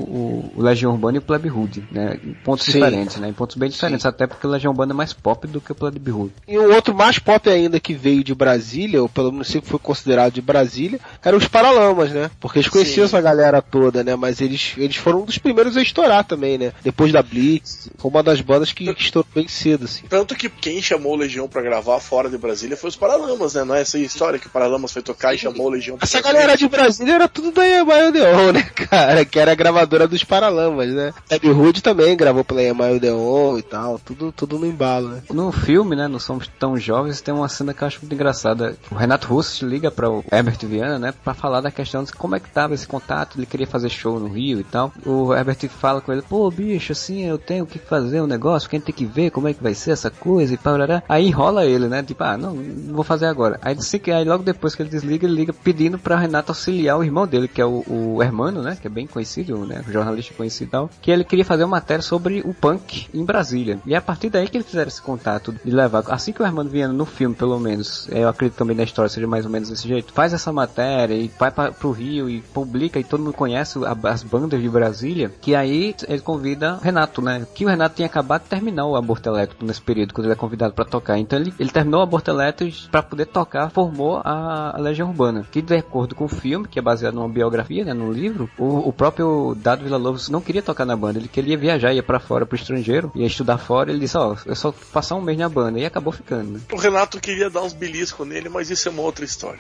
o Legião Urbana e o Plebe Hood, né? Em pontos diferentes, né? Em pontos bem diferentes, Sim. até porque o Legião Urbana é mais pop do que o Plebe Hood. E um outro mais pop ainda que veio de Brasília, ou pelo menos foi considerado de Brasília, eram os Paralamas, né? Porque eles conheciam essa galera toda, né? Mas eles foram um dos primeiros a estourar também, né? Depois da Blitz, foi uma das bandas que estourou bem cedo, assim. Tanto que quem chamou o Legião pra gravar fora de Brasília foi os Paralamas, né? Não é essa história que o Paralamas foi tocar e chamou o Legião pra Essa galera de Brasília era tudo da Email Odeon, né, cara? Que era a gravadora dos Paralamas, né? Plebe Hood também gravou pela Email Odeon e tal, tudo no embalo, né? No filme, né, no Somos Tão Jovens, tem uma cena que eu acho muito engraçada. O Renato Russo liga para o Herbert Viana, né, pra falar da questão de como é que tava esse contato, ele queria fazer show no Rio e tal. O Herbert fala com ele, pô, bicho, assim, eu tenho que fazer um negócio, quem tem que ver como é que vai ser essa coisa e parará. Aí enrola ele, né, tipo, não vou fazer agora. Aí logo depois que ele desliga, ele liga pedindo pra Renato auxiliar o irmão dele, que é o Hermano, né, que é bem conhecido, né, jornalista conhecido e tal, que ele queria fazer uma matéria sobre o punk em Brasília. E é a partir daí que eles fizeram esse contato de levar, assim que o Hermano Viana no filme, pelo menos, eu acredito também na história seja mais ou menos desse jeito, faz essa matéria e vai pro Rio e publica e todo mundo conhece as bandas de Brasília, que aí ele convida o Renato, né, que o Renato tinha acabado de terminar o Aborto Elétrico nesse período, quando ele é convidado pra tocar. Então ele terminou o Aborto Elétrico pra poder tocar, formou a Legião Urbana, que de acordo com o filme, que é baseado numa biografia, né, num livro, o próprio Dado Villa-Lobos não queria tocar na banda, ele queria viajar, ia pra fora, pro estrangeiro, ia estudar fora, ele disse, eu só passar um mês na banda, e acabou ficando, né? O Renato queria dar uns beliscos nele, mas isso é uma outra história.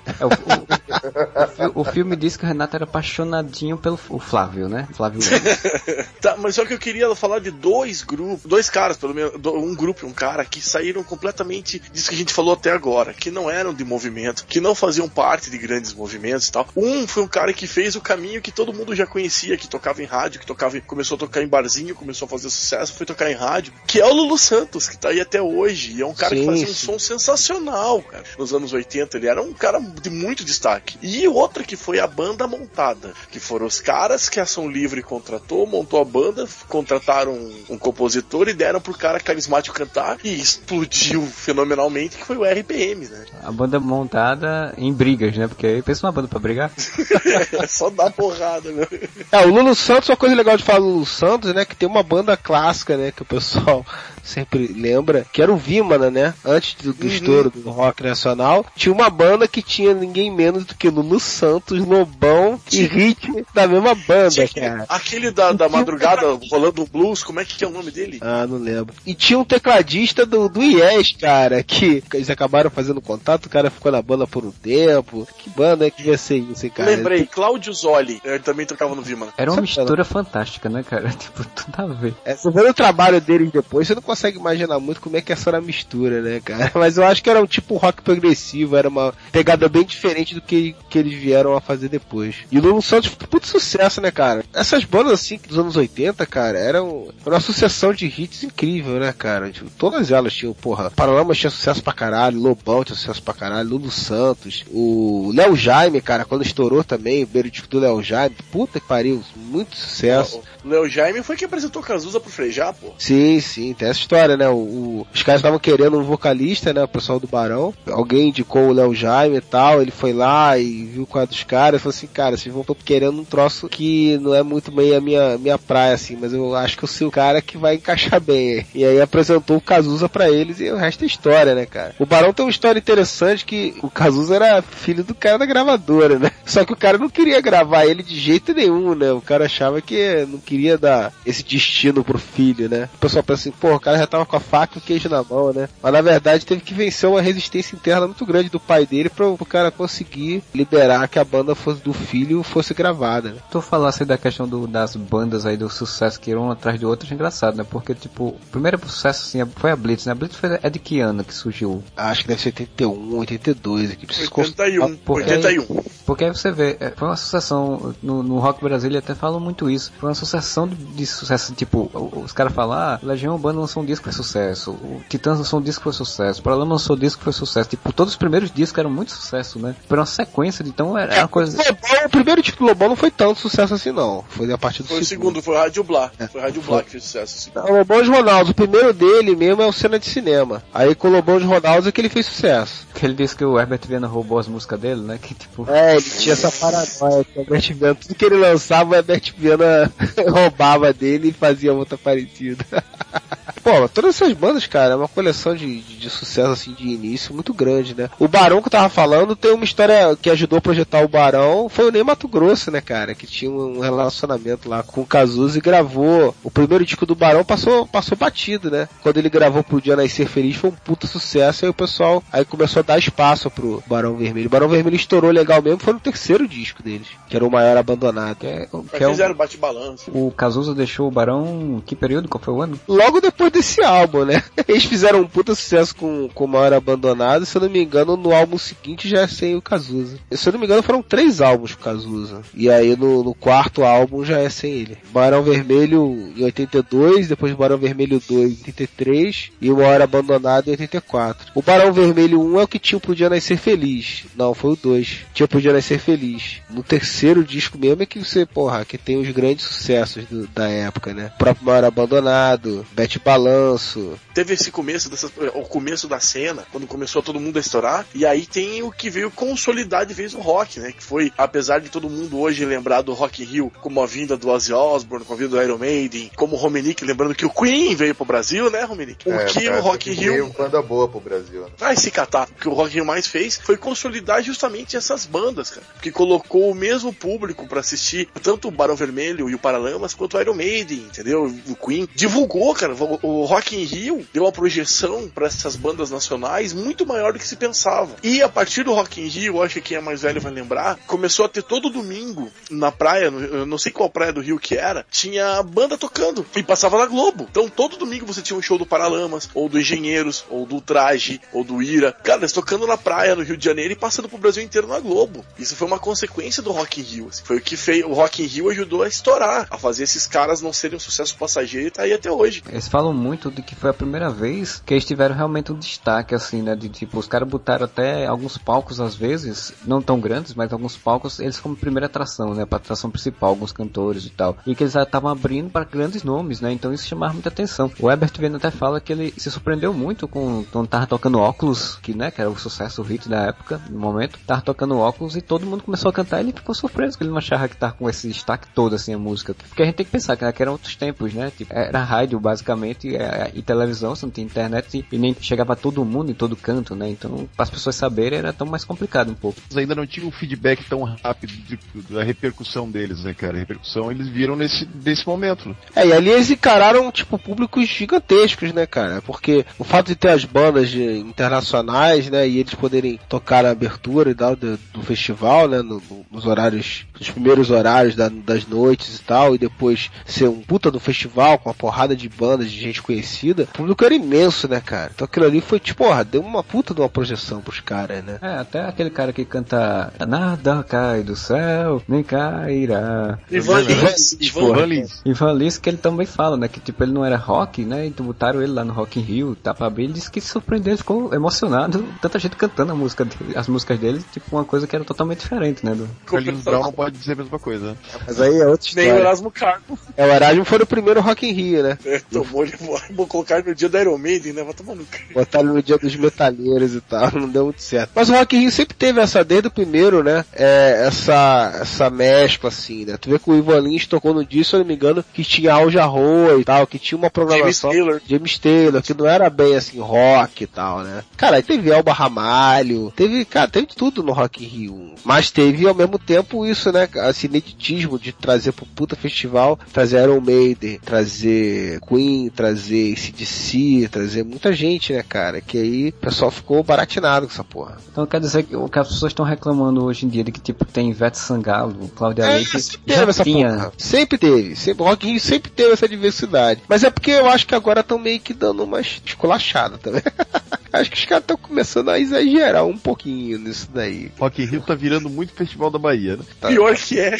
O filme diz que o Renato era apaixonadinho pelo Flávio, né? Flávio. Tá, mas só que eu queria falar de dois caras, pelo menos, um grupo e um cara que saíram completamente disso que a gente falou até agora, que não eram de movimento, que não faziam parte de grandes movimentos e tal. Um foi um cara que fez o caminho que todo mundo já conhecia, que tocava em rádio, começou a tocar em barzinho, começou a fazer sucesso, foi tocar em rádio, que é o Lulu Santos, que tá aí até hoje, e é um cara que fazia um som sensacional, cara. Nos anos 80 ele era um cara de muito destaque. E outra que foi a Banda Montada, que foram os caras que a Ação Livre contratou, montou a banda, contrataram um compositor e deram pro cara carismático cantar, e explodiu fenomenalmente, que foi o RPM, né? A Banda Montada em brigas, né? Porque aí pensa uma banda pra brigar. É só dar porrada, né? O Lulu Santos, uma coisa legal de falar do Lulu Santos, né? Que tem uma banda clássica, né? Que o pessoal sempre lembra, que era o Vimana, né? Antes do estouro do rock nacional, tinha uma banda que tinha ninguém menos do que Lulu Santos, Lobão e Hit da mesma banda, cara. Aquele da madrugada rolando blues, como é que é o nome dele? Não lembro. E tinha um tecladista do Yes, cara, que eles acabaram fazendo contato, o cara ficou na banda por um tempo. Que banda é que ia ser isso, cara? Lembrei, Cláudio Zoli, ele também tocava no Vimana. Era uma mistura fantástica, né, cara? Tipo, tudo a ver. Você vendo o trabalho deles depois, você não consegue imaginar muito como é que essa era a mistura, né, cara? Mas eu acho que era um tipo rock progressivo, era uma pegada bem diferente do que eles vieram a fazer depois. E o Lulu Santos foi muito sucesso, né, cara? Essas bandas assim dos anos 80, cara, eram uma sucessão de hits incrível, né, cara? Tipo, todas elas tinham, Paralamas tinha sucesso pra caralho, Lobão tinha sucesso pra caralho, Lulu Santos, o Léo Jaime, cara, quando estourou também, o primeiro disco do Léo Jaime, puta que pariu, muito sucesso. O Léo Jaime foi quem apresentou Cazuza pro Frejá, pô. Sim, tem essa história, né? Os caras estavam querendo um vocalista, né? O pessoal do Barão. Alguém indicou o Léo Jaime e tal. Ele foi lá e viu o quadro dos caras e falou assim, cara, vocês vão querendo um troço que não é muito bem a minha praia, assim, mas eu acho que eu sou o cara que vai encaixar bem. E aí apresentou o Cazuza pra eles e o resto é história, né, cara? O Barão tem uma história interessante que o Cazuza era filho do cara da gravadora, né? Só que o cara não queria gravar ele de jeito nenhum, né? O cara achava que não queria dar esse destino pro filho, né? O pessoal pensa assim, pô, o cara já tava com a faca e o queijo na mão, né? Mas na verdade teve que vencer uma resistência interna muito grande do pai dele pro cara conseguir liberar que a banda do filho fosse gravada, né? Tu falasse da questão das bandas aí, do sucesso que iam atrás de outras, é engraçado, né? Porque, tipo, o primeiro sucesso, assim, foi a Blitz, né? A Blitz é de que ano que surgiu? Acho que deve ser 81, 82 aqui. 81. Porque aí você vê, foi uma sucessão, no Rock Brasília até falam muito isso, foi uma sucessão de sucesso, tipo, os caras falam, Legião Urbana lançou um disco que foi sucesso, o Titãs lançou um disco que foi sucesso, o Paralama lançou um disco que foi sucesso, tipo, todos os primeiros discos eram muito sucesso, né? Foi uma sequência, então era uma coisa... O primeiro disco do Lobão não foi tanto sucesso assim, não. Foi a partir do Foi o segundo, foi Rádio Blá. Foi Rádio Blá que fez sucesso. O Lobão de Ronaldo, o primeiro dele mesmo é o Cena de Cinema. Aí com o Lobão de Ronaldo é que ele fez sucesso. Que ele disse que o Herbert Viana roubou as músicas dele, né? Que tipo... ele tinha essa paranoia que o Herbert Viana, tudo que ele lançava, o Herbert Viana roubava dele e fazia outra parecida. Pô, todas essas bandas, cara, é uma coleção de sucesso, assim, de início muito grande, né? O Barão que eu tava falando tem uma história que ajudou a projetar o Barão, foi o Ney Matogrosso, né, cara? Que tinha um relacionamento lá com o Cazuza e gravou. O primeiro disco do Barão passou batido, né? Quando ele gravou pro Dia Nascer Feliz foi um puta sucesso, aí o pessoal aí começou a dar espaço pro Barão Vermelho. O Barão Vermelho estourou legal mesmo, foi no terceiro disco deles, que era o Maior Abandonado. Fizeram bate-balanço. O Cazuza deixou o Barão, que período? Qual foi o ano? Logo depois desse álbum, né? Eles fizeram um puta sucesso com o Maior Abandonado, se eu não me engano, no álbum seguinte já é sem o Cazuza. Se eu não me engano, foram 3 álbuns com o Cazuza. E aí no quarto álbum já é sem ele. Barão Vermelho em 82, depois o Barão Vermelho 2 em 83 e o Maior Abandonado em 84. O Barão Vermelho 1 é o que tinha Pro Dia Nascer Feliz. Não, foi o 2. Tinha Pro Dia Nascer Feliz. No terceiro disco mesmo é que você, que tem os grandes sucessos da época, né? O próprio Maior Abandonado, Bete Balanço. Teve esse começo, o começo da cena, quando começou todo mundo a estourar, e aí tem o que veio consolidar de vez o rock, né? Que foi, apesar de todo mundo hoje lembrar do Rock in Rio como a vinda do Ozzy Osbourne, como a vinda do Iron Maiden, como o Romenick, lembrando que o Queen veio pro Brasil, né, Romenick? O que o Rock in Rio... Veio banda boa pro Brasil. Né? Vai se catar. O que o Rock in Rio mais fez foi consolidar justamente essas bandas, cara. Que colocou o mesmo público pra assistir tanto o Barão Vermelho e o Paralamas quanto o Iron Maiden, entendeu? O Queen. Divulgou, cara. O Rock in Rio deu uma projeção pra essas bandas nacionais muito maior do que se pensava. E a partir do Rock in Rio, eu acho que quem é mais velho vai lembrar, começou a ter todo domingo na praia, eu não sei qual praia do Rio que era, tinha banda tocando e passava na Globo. Então todo domingo você tinha um show do Paralamas, ou do Engenheiros, ou do Traje, ou do Ira. Cara, eles tocando na praia no Rio de Janeiro e passando pro Brasil inteiro na Globo. Isso foi uma consequência do Rock in Rio. Assim. Foi o que fez. O Rock in Rio ajudou a estourar, a fazer esses caras não serem um sucesso passageiro e tá aí até hoje. Eles falam muito de que foi a primeira vez que eles tiveram realmente um destaque, assim, né? De tipo, os caras botaram até alguns palcos às vezes, não tão grandes, mas alguns palcos, eles como primeira atração, né? Pra atração principal, alguns cantores e tal. E que eles já estavam abrindo para grandes nomes, né? Então isso chamava muita atenção. O Herbert Viana até fala que ele se surpreendeu muito quando tava tocando Óculos, que, né? Que era o sucesso, o hit da época, no momento. Tava tocando Óculos e todo mundo começou a cantar e ele ficou surpreso, que ele não achava que tava com esse destaque todo, assim, a música. Porque a gente tem que pensar que eram outros tempos, né? Tipo, era rádio, basicamente, e televisão, você não tinha internet e nem chegava a todo mundo em todo canto, né? Então, para as pessoas saberem, era tão mais complicado um pouco. Mas ainda não tinha um feedback tão rápido da repercussão deles, né, cara? A repercussão eles viram nesse momento. Né? E ali eles encararam, tipo, públicos gigantescos, né, cara? Porque o fato de ter as bandas internacionais, né, e eles poderem tocar na abertura e tal do festival, né, nos horários, nos primeiros horários das noites e tal, e depois ser um puta do festival com uma porrada de bandas, de gente desconhecida, o público era imenso, né, cara? Então aquilo ali foi, tipo, porra, deu uma puta de uma projeção pros caras, né? Até aquele cara que canta Nada cai do céu, nem cairá. Ivan Lins, que ele também fala, né? Que tipo, ele não era rock, né? Então botaram ele lá no Rock in Rio, tapa ele disse que se surpreendeu, ele ficou emocionado, tanta gente cantando as músicas dele, tipo, uma coisa que era totalmente diferente, né? Carlinhos Brown não pode dizer a mesma coisa, né? Mas aí é outra história. Nem o Erasmo Carlos. O Erasmo foi o primeiro Rock in Rio, né? Vou colocar no dia da Iron Maiden, né? Vai tomar no c... Botaram no dia dos metaleiros e tal, não deu muito certo. Mas o Rock in Rio sempre teve essa, desde o primeiro, né? Essa mescla, assim, né? Tu vê que o Ivan Lins tocou no disco, se eu não me engano, que tinha Al Jarreau e tal, que tinha uma programação... James Taylor, que não era bem, assim, rock e tal, né? Cara, aí teve Elba Ramalho, teve tudo no Rock in Rio. Mas teve, ao mesmo tempo, isso, né? Esse ineditismo de trazer pro puta festival, trazer Iron Maiden, trazer Queen, trazer AC/DC, trazer muita gente, né, cara? Que aí o pessoal ficou baratinado com essa porra. Então quer dizer que o que as pessoas estão reclamando hoje em dia de que, tipo, tem Ivete Sangalo, Cláudia Leite, já tinha. Sempre teve. O Rock in Rio sempre teve essa diversidade. Mas é porque eu acho que agora estão meio que dando uma esculachada também. Acho que os caras estão começando a exagerar um pouquinho nisso daí. Rock in Rio tá virando muito Festival da Bahia, né? Tá. Pior que é.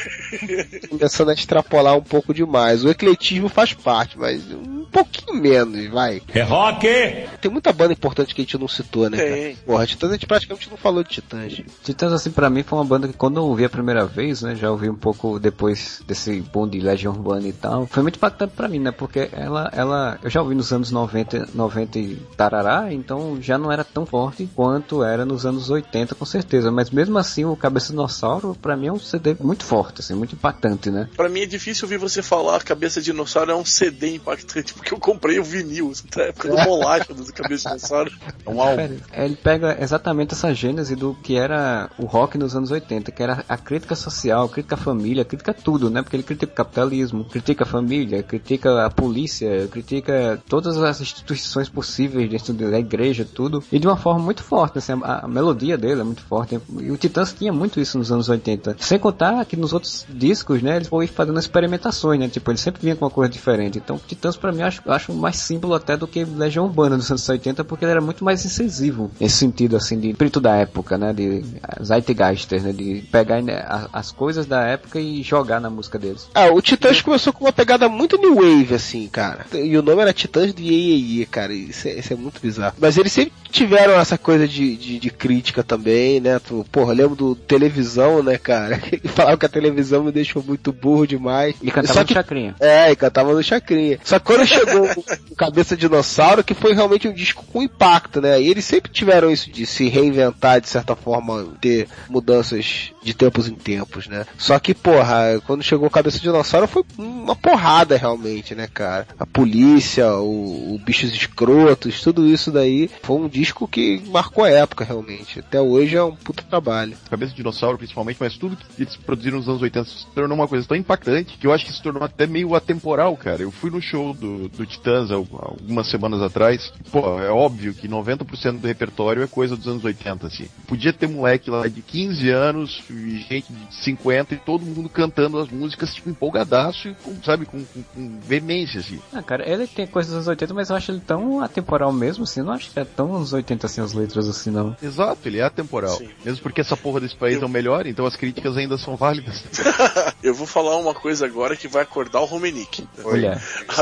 Começando a extrapolar um pouco demais. O ecletismo faz parte, mas um pouquinho menos, vai. É rock! Tem muita banda importante que a gente não citou, né, cara? Porra, Titãs a gente praticamente não falou de Titãs. Titãs, assim, pra mim foi uma banda que quando eu ouvi a primeira vez, né, já ouvi um pouco depois desse boom de Legião Urbana e tal, foi muito impactante pra mim, né, porque ela eu já ouvi nos anos 90 e tarará, então já não era tão forte quanto era nos anos 80, com certeza, mas mesmo assim o Cabeça de Dinossauro, pra mim é um CD muito forte, assim, muito impactante, né. Pra mim é difícil ouvir você falar Cabeça de Dinossauro é um CD impactante, porque eu comprei o vinil, na época do bolacha do Cabeça de Dinossauro. É um álbum. Ele pega exatamente essa gênese do que era o rock nos anos 80, que era a crítica social, crítica à família, crítica a tudo, né? Porque ele critica o capitalismo, critica a família, critica a polícia, critica todas as instituições possíveis dentro da igreja, tudo, e de uma forma muito forte, assim, a melodia dele é muito forte, e o Titãs tinha muito isso nos anos 80, sem contar que nos outros discos, né, eles foram fazendo experimentações, né, tipo, ele sempre vinha com uma coisa diferente, então Titãs pra mim acho mais símbolo até do que Legião Urbana dos anos 80, porque ele era muito mais incisivo, nesse sentido, assim, de espírito da época, né, de Zeitgeister, né, de pegar, né, as coisas da época e jogar na música deles. O Titãs começou com uma pegada muito new wave, assim, cara, e o nome era Titãs do Iê, cara, isso é muito bizarro, mas eles sempre tiveram essa coisa de crítica também, né, porra, eu lembro do Televisão, né, cara, ele falava que a televisão me deixou muito burro demais. E cantava no Chacrinha. E cantava no Chacrinha. Só que quando chegou o Cabeça de Dinossauro, que foi realmente um disco com impacto, né, e eles sempre tiveram isso de se reinventar, de certa forma, ter mudanças de tempos em tempos, né. Só que, porra, quando chegou o Cabeça de Dinossauro foi uma porrada realmente, né, cara. A polícia, o Bichos Escrotos, tudo isso daí foi um disco que marcou a época realmente. Até hoje é um puta trabalho. Cabeça de Dinossauro principalmente, mas tudo que eles produziram nos anos 80 se tornou uma coisa tão impactante que eu acho que se tornou até meio atemporal, cara. Eu fui no show do Titãs algumas semanas atrás. Pô, é óbvio que 90% do repertório é coisa dos anos 80, assim. Podia ter moleque lá de 15 anos e gente de 50 e todo mundo cantando as músicas, tipo, empolgadaço e, sabe, com veemência, assim. Cara, ele tem coisas dos anos 80, mas eu acho ele tão atemporal mesmo, assim. Eu não acho que é tão anos 80 assim as letras, assim, não. Exato, ele é atemporal. Sim. Mesmo porque essa porra desse país é o melhor, então as críticas ainda são válidas. Eu vou falar uma coisa agora que vai acordar o Romenick. Olha,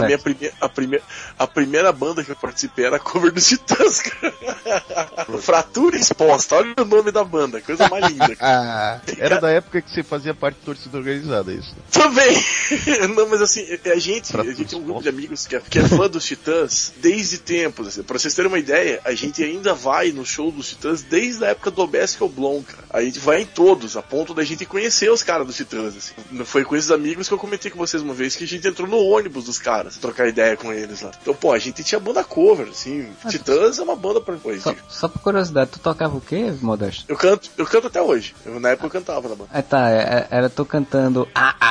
a primeira banda que eu participei era a cover dos Titãs, cara. Fratura Exposta, olha o nome da banda, coisa mais linda. Era da época que você fazia parte de torcida organizada, isso? Também! Não, mas assim, a gente tem um grupo de amigos que é fã dos Titãs desde tempos, assim. Pra vocês terem uma ideia, a gente ainda vai no show dos Titãs desde a época do Obesque Oblong, cara. A gente vai em todos, a ponto da gente conhecer os caras dos Titãs, assim. Foi com esses amigos que eu comentei com vocês uma vez que a gente entrou no ônibus dos caras, trocar ideia com eles lá. Então, pô, a gente tinha banda cover, assim. Titãs é uma banda pra coisa. Só por curiosidade, tu tocava o quê, Modesto? Eu canto até hoje. Na época eu cantava na banda. Era tu cantando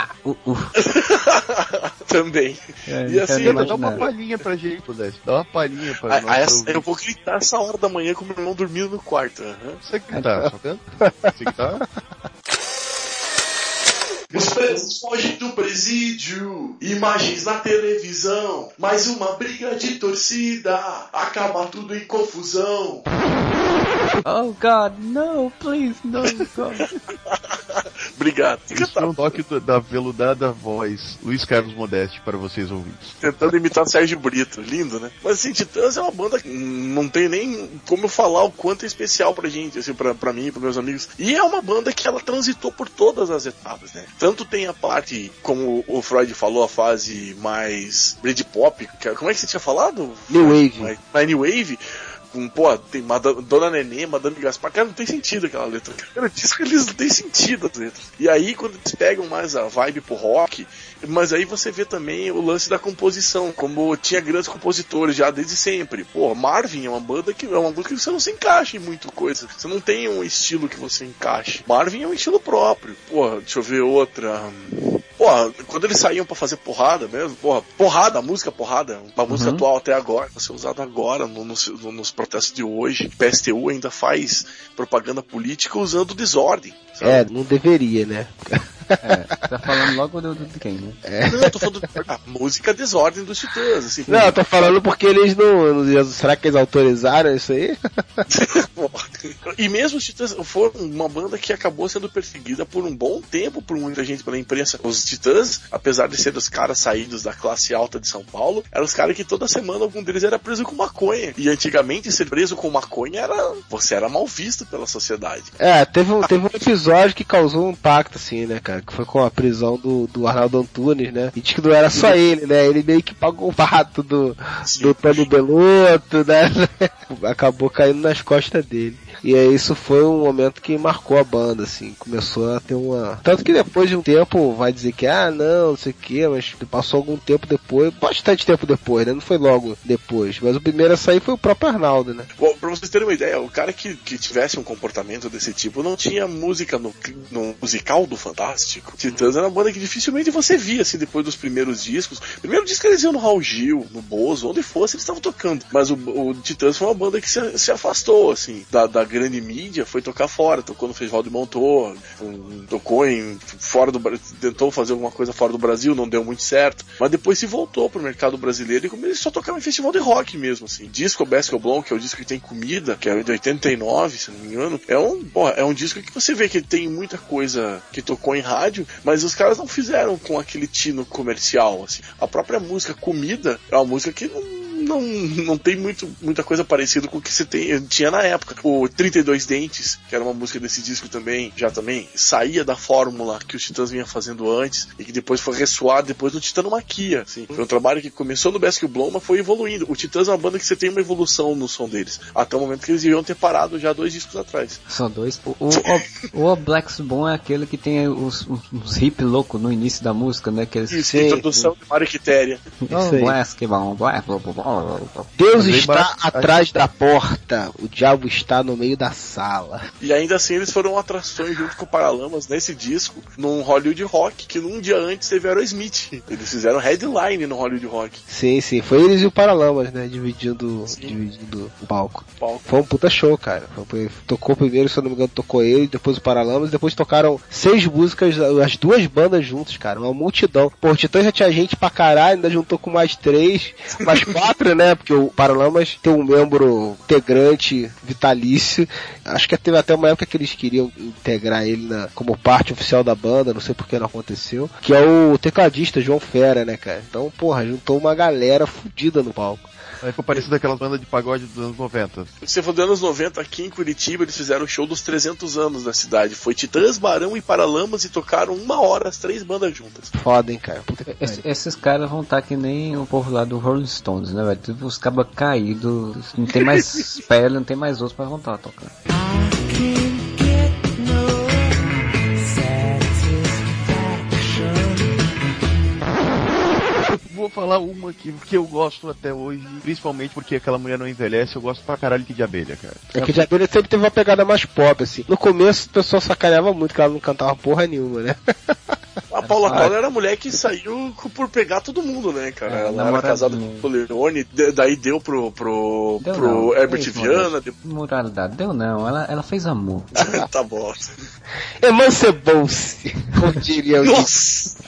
Também. E assim, dá uma palhinha pra gente, Modesto. Dá uma palhinha pra nós. Eu vou gritar essa hora da manhã com o meu irmão dormindo no quarto. Você gritar, só canta? Você gritar? Os presos fogem do presídio, imagens na televisão, mais uma briga de torcida, acaba tudo em confusão. Oh God, no, please, no, God. Obrigado. Isso é um doc da veludada voz Luiz Carlos Modeste para vocês ouvintes. Tentando imitar Sérgio Brito, lindo, né? Mas assim, Titãs é uma banda que não tem nem como eu falar o quanto é especial pra gente, assim, pra mim, pros meus amigos. E é uma banda que ela transitou por todas as etapas, né? Tanto tem a parte, como o Freud falou, a fase mais Britpop, como é que você tinha falado? New Wave. Mais New Wave. Pô, tem Dona Nenê, Madame Gaspar, cara, não tem sentido aquela letra. Cara, eu disse que eles não tem sentido as letras. E aí, quando eles pegam mais a vibe pro rock, mas aí você vê também o lance da composição, como tinha grandes compositores já desde sempre. Pô, Marvin é uma banda que você não se encaixa em muita coisa. Você não tem um estilo que você encaixe. Marvin é um estilo próprio. Pô, deixa eu ver outra. Porra, quando eles saíam pra fazer porrada mesmo, porrada, a música porrada, uma música atual até agora, vai ser usada agora nos protestos de hoje. PSTU ainda faz propaganda política usando desordem. Sabe? Não deveria, né? Tá falando logo de quem, né? Não, eu tô falando da música desordem dos Titãs, assim. Não, eu tô falando porque eles não... Será que eles autorizaram isso aí? E mesmo os Titãs foram uma banda que acabou sendo perseguida por um bom tempo por muita gente, pela imprensa. Os Titãs, apesar de ser os caras saídos da classe alta de São Paulo, eram os caras que toda semana algum deles era preso com maconha. E antigamente ser preso com maconha você era mal visto pela sociedade. Teve um episódio que causou um impacto, assim, né, cara? Que foi com a prisão do Arnaldo Antunes, né? E diz que não era só ele, né? Ele meio que pagou o pato do Tony Belotto, né? Acabou caindo nas costas dele. E aí isso foi um momento que marcou a banda, assim, começou a ter uma... Tanto que depois de um tempo vai dizer que, não sei o que, mas passou algum tempo depois, bastante tempo depois, né? Não foi logo depois, mas o primeiro a sair foi o próprio Arnaldo, né? Bom, pra vocês terem uma ideia, o cara que tivesse um comportamento desse tipo não tinha música no musical do Fantástico. Titãs era uma banda que dificilmente você via, assim, depois dos primeiros discos. O primeiro disco eles iam no Raul Gil, no Bozo, onde fosse eles estavam tocando. Mas o Titãs foi uma banda que se afastou, assim, da grande mídia, foi tocar fora, tocou no Festival de Montreux, tocou fora do Brasil, tentou fazer alguma coisa fora do Brasil, não deu muito certo, mas depois se voltou pro mercado brasileiro e como ele só tocava em festival de rock mesmo, assim. Disco Basque Oblong, que é o disco que tem comida, que é de 89, se não me engano, é um disco que você vê que tem muita coisa que tocou em rádio, mas os caras não fizeram com aquele tino comercial, assim. A própria música Comida é uma música que não tem muita coisa parecida com o que você tinha na época. O 32 Dentes, que era uma música desse disco também, saía da fórmula que os Titãs vinham fazendo antes e que depois foi ressoado depois do Titanomaquia, assim. Foi um trabalho que começou no Basque Oblong, mas foi evoluindo. O Titãs é uma banda que você tem uma evolução no som deles, até o momento que eles deviam ter parado já 2 discos atrás. Só 2? O Black Swan é aquele que tem uns hip loucos no início da música, né? Isso, introdução de Mário Quitéria. Deus está atrás da porta, o diabo está no meio da sala. E ainda assim eles foram atrações junto com o Paralamas nesse disco, num Hollywood Rock, que num dia antes teve Aerosmith. Eles fizeram headline no Hollywood Rock. Sim, foi eles e o Paralamas, né, dividindo o palco. Foi um puta show, cara. Tocou primeiro, se eu não me engano, tocou ele, depois o Paralamas, depois tocaram 6 músicas, as 2 bandas juntas, cara, uma multidão. Pô, o Titã já tinha gente pra caralho, ainda juntou com mais 3, mais 4, né, porque o Paralamas tem um membro integrante vitalício. Acho que teve até uma época que eles queriam integrar ele como parte oficial da banda, não sei por que não aconteceu, que é o tecladista João Fera, né, cara? Então, porra, juntou uma galera fodida no palco. Aí ficou parecido daquelas bandas de pagode dos anos 90. Você falou dos anos 90, aqui em Curitiba eles fizeram o show dos 300 anos da cidade. Foi Titãs, Barão e Paralamas e tocaram 1 hora as 3 bandas juntas. Foda, hein, cara. Esses caras vão estar que nem o povo lá do Rolling Stones, né, velho? Tudo os cabas caídos, não tem mais pele, não tem mais osso pra voltar a tocar. Vou falar uma que eu gosto até hoje, principalmente porque aquela mulher não envelhece, eu gosto pra caralho de Kid de Abelha, cara. Kid de Abelha sempre teve uma pegada mais pop, assim. No começo o pessoal sacaneava muito, que ela não cantava porra nenhuma, né? A Paula Toller era a mulher que saiu por pegar todo mundo, né, cara? Ela era casada com o Leone, daí deu pro Herbert Viana. Moralidade, deu não, ela fez amor. Tá bom. Emancebou-se, como diria o Nossa!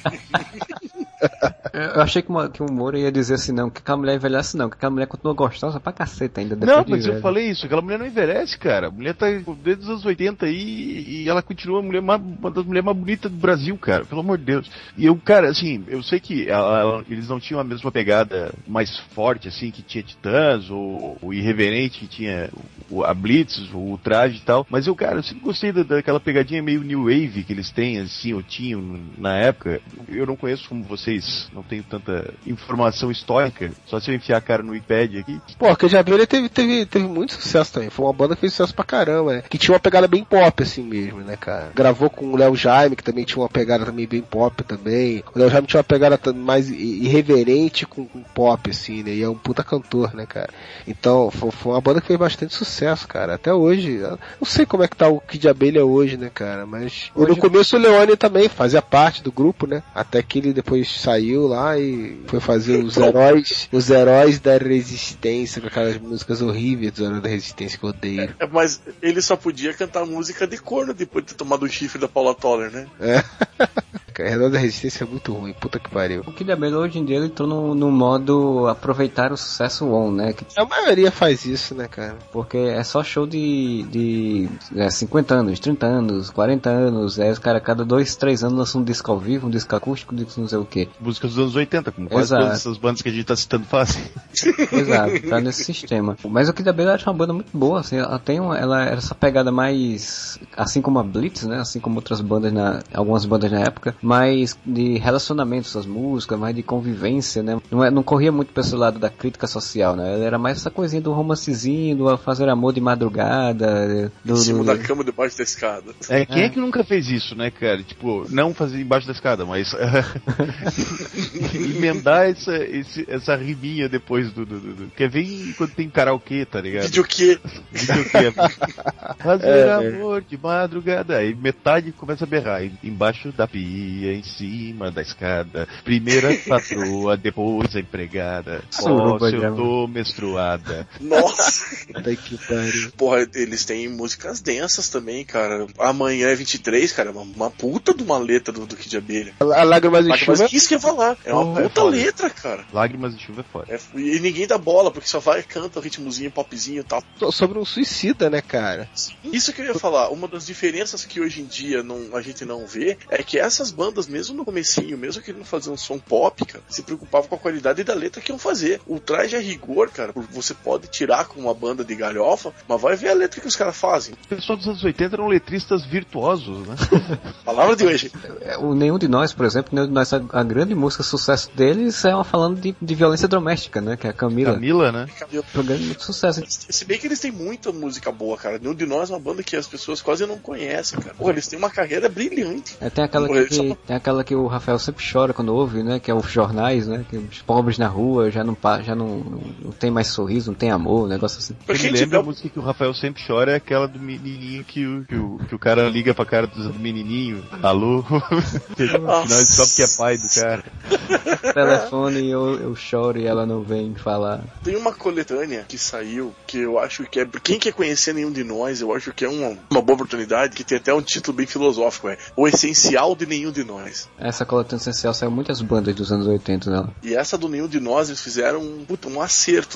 Eu achei que o Moura ia dizer assim, não, que aquela mulher envelhece não, que aquela mulher continua gostosa pra caceta ainda. Não, mas eu falei isso, aquela mulher não envelhece, cara. A mulher tá desde os anos 80 e ela continua uma das mulheres mais bonitas do Brasil, cara, pelo amor de Deus. E eu, cara, assim, eu sei que eles não tinham a mesma pegada mais forte, assim, que tinha Titãs, ou o Irreverente, que tinha a Blitz, o Traje e tal, mas eu, cara, eu sempre gostei daquela pegadinha meio New Wave que eles têm, assim, ou tinham na época. Eu não conheço como vocês, não tenho tanta informação histórica, só se eu enfiar a cara no Wikipedia aqui. Pô, a Cade Abelha teve muito sucesso também, foi uma banda que fez sucesso pra caramba, né? Que tinha uma pegada bem pop, assim mesmo, né, cara? Gravou com o Léo Jaime, que também tinha uma pegada também bem pop também. O Léo Jaime tinha uma pegada mais irreverente com pop, assim, né? E é um puta cantor, né, cara? Então, foi uma banda que fez bastante sucesso, cara. Até hoje, eu não sei como é que tá o Kid Abelha hoje, né, cara? Mas hoje... no começo o Leone também fazia parte do grupo, né? Até que ele depois saiu lá e foi fazer os heróis da resistência, com aquelas músicas horríveis dos heróis da resistência que eu odeio. Mas ele só podia cantar música de corno depois de ter tomado o chifre da Paula Toller, né? Herói da Resistência é muito ruim, puta que pariu. O Kid Abelha hoje em dia ele entrou no modo aproveitar o sucesso on, né? A maioria faz isso, né, cara? Porque é só show de 50 anos, 30 anos, 40 anos, aí os caras cada 2, 3 anos lançam um disco ao vivo, um disco acústico, um disco não sei o que. Músicas dos anos 80, como quase todas essas bandas que a gente tá citando fazem. Exato, tá nesse sistema. Mas o Kid Abelha eu acho uma banda muito boa, assim, ela era essa pegada mais, assim como a Blitz, né, assim como outras bandas, algumas bandas na época, mais de relacionamentos das músicas, mais de convivência, né, não corria muito pra esse lado da crítica social, né, ela era mais essa coisinha do romancezinho, do fazer amor de madrugada, em cima da cama debaixo da escada. Quem é que nunca fez isso, né, cara? Tipo, não fazer embaixo da escada, mas emendar essa riminha depois do quer ver quando tem karaokê, tá ligado? Videokê. Fazer amor de madrugada. Aí metade começa a berrar. Embaixo da pia, em cima da escada. Primeira patroa, depois a empregada. Se eu tô menstruada. Nossa! Que pariu. Porra, eles têm músicas densas também, cara. Amanhã é 23, cara. Uma puta de uma letra do Kid Abelha. A Lágrimas de Chuva. Isso que eu ia falar. É uma puta letra, cara. Lágrimas de Chuva é foda. E ninguém dá bola, porque só vai e canta o ritmozinho, popzinho e tal. Sobre um suicida, né, cara? Isso que eu ia falar. Uma das diferenças que hoje em dia a gente não vê é que essas bandas, mesmo no comecinho, mesmo querendo fazer um som pop, cara, se preocupavam com a qualidade da letra que iam fazer. O Traje a rigor, cara, você pode tirar com uma banda de galhofa, mas vai ver a letra que os caras fazem. O pessoal dos anos 80 eram letristas virtuosos, né? Palavra de hoje. Nenhum de Nós, por exemplo, a grande música sucesso deles é falando de violência doméstica, né? Que é a Camila. Camila, né? Foi um grande sucesso. Se bem que eles têm muita música boa, cara. Nenhum de Nós é uma banda que as pessoas quase não conhecem, cara. Porra, eles têm uma carreira brilhante. Tem aquela que o Rafael sempre chora quando ouve, né? Que é os jornais, né? Que os pobres na rua já não tem mais sorriso, não tem amor, um negócio assim. Me lembra a música que o Rafael sempre chora é aquela do menininho que o cara liga pra cara do menininho. Alô? Afinal ele sabe que é pai do cara. Telefone, eu choro e ela não vem falar. Tem uma coletânea que saiu, que eu acho que é... Quem quer conhecer Nenhum de Nós, eu acho que é uma boa oportunidade, que tem até um título bem filosófico, O Essencial de Nenhum de Nós. Essa coletânea essencial saiu muitas bandas dos anos 80 nela. E essa do Nenhum de Nós, eles fizeram um acerto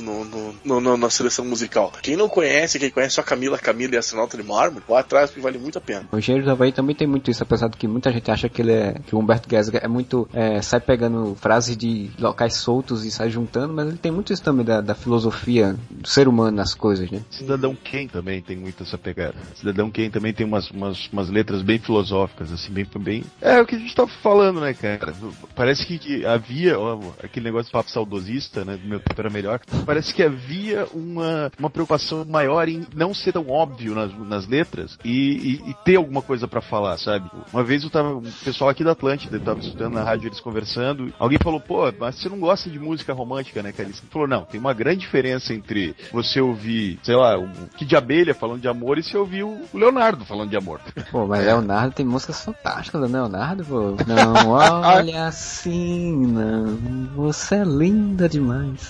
na seleção musical. Quem não conhece, quem conhece só Camila e Astronauta de Mármore, lá atrás, porque vale muito a pena. O Engenheiro do Havaí também tem muito isso, apesar de que muita gente acha que que o Humberto Gessinger é muito, sai pegando frases de locais soltos e sai juntando, mas ele tem muito isso também da filosofia do ser humano nas coisas, né? Cidadão Kane também tem muito essa pegada. Cidadão Kane também tem umas letras bem filosóficas, assim, bem... É o que a gente tava falando, né, cara? Parece que havia, aquele negócio de papo saudosista, né, do Meu Tempo Era Melhor, parece que havia uma preocupação maior em não ser tão óbvio nas letras e ter alguma coisa pra falar, sabe? Uma vez o pessoal aqui da Atlântida, eu tava estudando na rádio, eles conversando, alguém falou, pô, mas você não gosta de música romântica, né, cara? Ele falou, não, tem uma grande diferença entre você ouvir, sei lá, o Kid Abelha falando de amor e você ouvir o Leonardo falando de amor. Pô, mas Leonardo tem músicas fantásticas, né, Leonardo? vou. Não olha assim, não. Você é linda demais.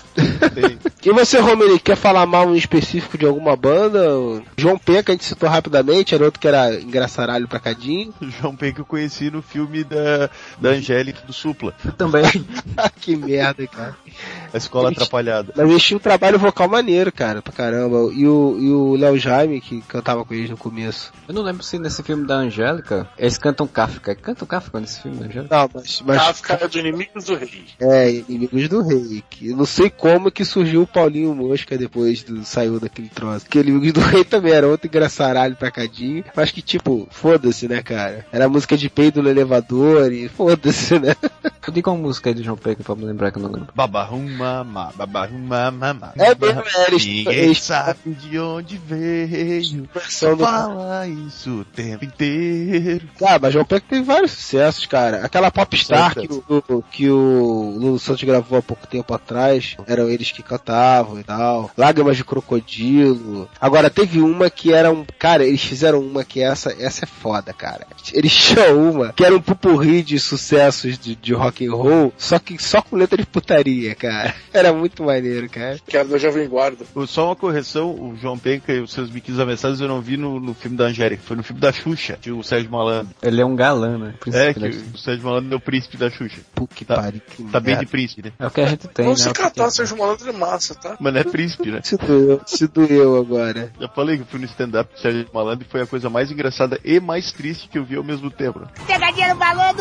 E você, Romero, quer falar mal em específico de alguma banda? João Penca, a gente citou rapidamente, era outro que era engraçaralho pra cadinho. João Penca eu conheci no filme da Angélica do Supla. Também. Que merda, cara. A Escola Atrapalhada. Mas eles tinham um trabalho vocal maneiro, cara, pra caramba. E o Léo Jaime, que cantava com eles no começo. Eu não lembro se nesse filme da Angélica, eles cantam Kafka. Cantam Kafka nesse filme da Angélica? Não, mas Kafka é de Inimigos do Rei. É, Inimigos do Rei. Que eu não sei como que surgiu o Paulinho Mosca depois saiu daquele troço. Porque Inimigos do Rei também era outro engraçaralho pra cadinho. Mas que tipo, foda-se, né, cara? Era música de peido no elevador e foda-se, né? Eu digo uma música aí do João Penca pra me lembrar que eu não lembro. Babarum mamá, babarum mamá. É mesmo, Ninguém sabe de onde veio. Só fala isso o tempo inteiro. Ah, mas João Penca tem vários sucessos, cara. Aquela Popstar que o Lulu Santos gravou há pouco tempo atrás, eram eles que cantavam e tal. Lágrimas de Crocodilo. Agora, teve uma que era cara, eles fizeram uma que essa é foda, cara. Eles tinham uma que era um pupurri de sucessos de rock and roll, só com letra de putaria, cara. Era muito maneiro, cara. Que era da Jovem Guarda. Só uma correção, o João Penca e os seus biquinhos ameaçados eu não vi no filme da Angélica, foi no filme da Xuxa, de o Sérgio Malandro. Ele é um galã, né? O Sérgio Malandro é o príncipe da Xuxa. Que pariu. Tá bem de príncipe, né? É o que a gente tem, Vamos se catar, Sérgio Malandro é massa, tá? Mas não é príncipe, né? Se doeu agora. Já falei que eu fui no stand-up do Sérgio Malandro e foi a coisa mais engraçada e mais triste que eu vi ao mesmo tempo. Né? Pegadinha no balão.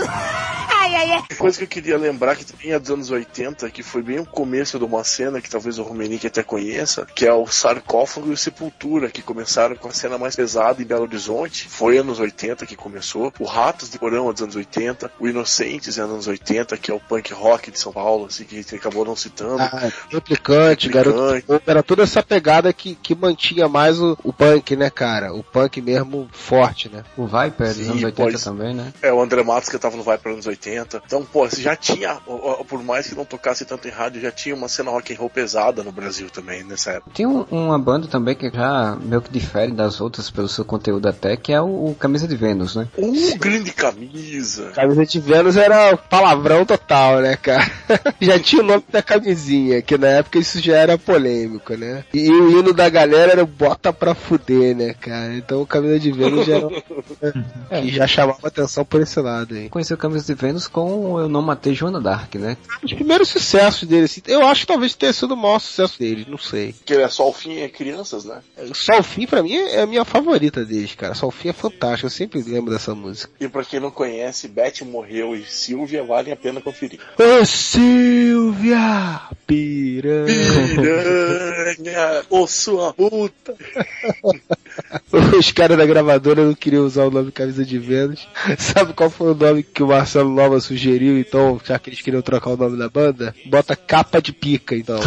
Ai. Uma coisa que eu queria lembrar que também é dos anos 80, que foi bem o começo de uma cena que talvez o Romenick até conheça, que é o Sarcófago e o Sepultura, que começaram com a cena mais pesada em Belo Horizonte. Foi anos 80 que começou. O Ratos de Porão é dos anos 80. O Inocentes é dos anos 80, que é o punk rock de São Paulo, assim, que a gente acabou não citando. Replicante, Garoto. Era toda essa pegada que mantinha mais o punk, né, cara? O punk mesmo forte, né? O Viper dos anos 80 também, né? É, o André Matos que tava no Viper anos 80. Então, pô, você já tinha, por mais que não tocasse tanto em rádio, já tinha uma cena rock and roll pesada no Brasil também, nessa época. Tem uma banda também que já meio que difere das outras pelo seu conteúdo até, que é o Camisa de Vênus, né? Grande camisa. Camisa de Vênus era palavrão total, né, cara? Já tinha o nome da camisinha, que na época isso já era polêmico, né? E o hino da galera era Bota Pra Fuder, né, cara? Então o Camisa de Vênus já era que já chamava atenção por esse lado aí. Conheci o Camisa de Vênus com Eu Não Matei Joana Dark, né? Os primeiros sucessos dele, assim, eu acho que talvez tenha sido o maior sucesso dele, não sei. Que ele é Só o Fim é Crianças, né? Só o Fim pra mim é a minha favorita deles, cara. Só o Fim é fantástico, eu sempre lembro dessa música. E pra quem não conhece, Beth Morreu e Silvia vale a pena conferir. Ô Silvia, piranha, ô sua puta. Os caras da gravadora não queriam usar o nome Camisa de Vênus. Sabe qual foi o nome que o Marcelo Nova sugeriu, então, já que eles queriam trocar o nome da banda? Bota Capa de Pica, então.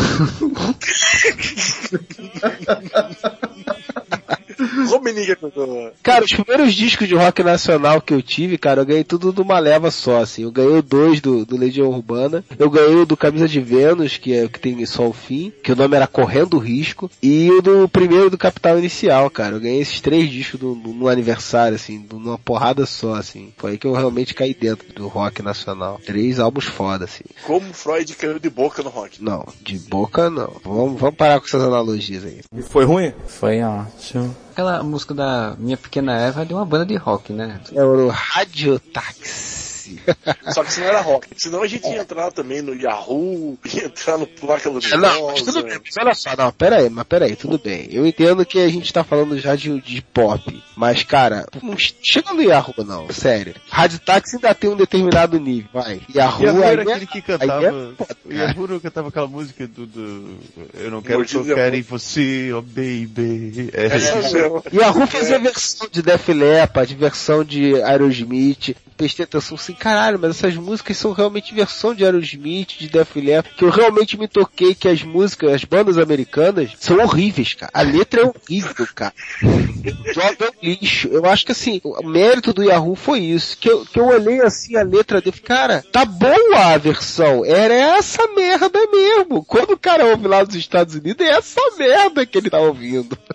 Cara, os primeiros discos de rock nacional que eu tive, cara, eu ganhei tudo de uma leva só, assim. Eu ganhei 2 do Legião Urbana, eu ganhei o do Camisa de Vênus, que tem Só o Fim, que o nome era Correndo o Risco, e o do primeiro do Capital Inicial, cara. Eu ganhei esses 3 discos no aniversário, assim, numa porrada só, assim. Foi aí que eu realmente caí dentro do rock nacional. 3 álbuns foda, assim. Como Freud caiu de boca no rock? Não, de boca não. Vamos parar com essas analogias aí. E foi ruim? Foi ótimo. Aquela música da Minha Pequena Eva é de uma banda de rock, né? É o Radiotáxi. Só que isso não era rock. Senão a gente ia entrar também no Yahoo, ia entrar no Placa Luminosa. Não, mas tudo bem. Mas olha só, não, peraí, tudo bem. Eu entendo que a gente tá falando já de pop. Mas, cara, não chega no Yahoo, não. Sério. Rádio Táxi ainda tem um determinado nível, vai. Yahoo era aquele que cantava... O Yahoo não cantava aquela música do Eu não quero tocar em você, oh baby. Yahoo fazia versão de Def Leppard, versão de Aerosmith. Prestei atenção assim, caralho, mas essas músicas são realmente versão de Aerosmith, de Def Leppard, que eu realmente me toquei que as músicas, as bandas americanas, são horríveis, cara. A letra é horrível, cara. Joga é um lixo. Eu acho que assim, o mérito do Yahoo foi isso, que eu olhei assim a letra dele, cara, tá boa a versão, era essa merda mesmo. Quando o cara ouve lá dos Estados Unidos, é essa merda que ele tá ouvindo.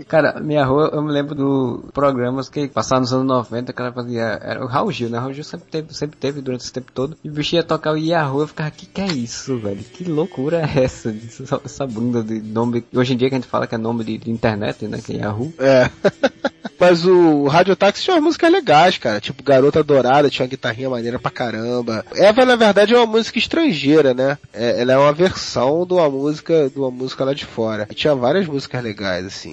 Cara, minha rua, eu me lembro do programas que passaram nos anos 90, que ela fazia, era o Raul Gil, né? O Raul Gil sempre teve durante esse tempo todo. E o bicho ia tocar o Ia Rua, eu ficava, que é isso, velho? Que loucura é essa? Essa bunda de nome, hoje em dia que a gente fala que é nome de internet, né? Que é Yahoo. É. Mas o Radiotáxi tinha umas músicas legais, cara. Tipo, Garota Dourada tinha uma guitarrinha maneira pra caramba. Eva, na verdade, é uma música estrangeira, né? Ela é uma versão de uma música lá de fora. E tinha várias músicas legais, assim.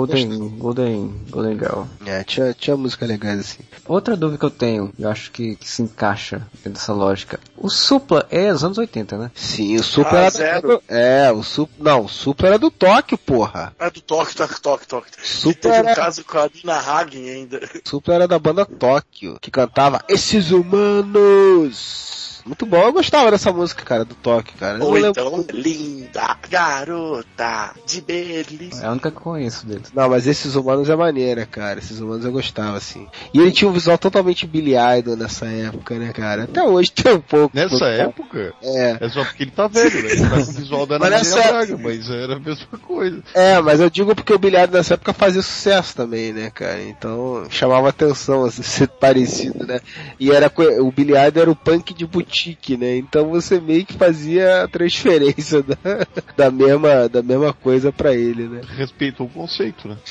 Golden Girl. É, tinha músicas legais, assim. Outra dúvida que eu tenho, eu acho que se encaixa dentro dessa lógica. O Supla é dos anos 80, né? Sim, o Supla era o Supla era do Tóquio, porra. É do Tóquio. Supla teve um caso com a Nina Hagen ainda. Supla era da banda Tóquio, que cantava Esses Humanos. Muito bom, eu gostava dessa música, cara, do Tóquio, cara. Ou então, linda garota de Berlim. É a única que eu conheço dele. Não, mas Esses Humanos é maneira, cara. Esses Humanos eu gostava, assim. E ele tinha um visual totalmente Billy Idol nessa época, né, cara? Até hoje tem um pouco. Nessa época? É. É só porque ele tá velho, né? Ele tá com o visual da Ana Maria Braga, mas era a mesma coisa. É, mas eu digo porque o Billy Idol nessa época fazia sucesso também, né, cara? Então chamava atenção, assim, ser parecido, né? E o Billy Idol era o punk de boutique, né? Então você meio que fazia a transferência da mesma coisa pra ele, né? Respeitou o conceito, né?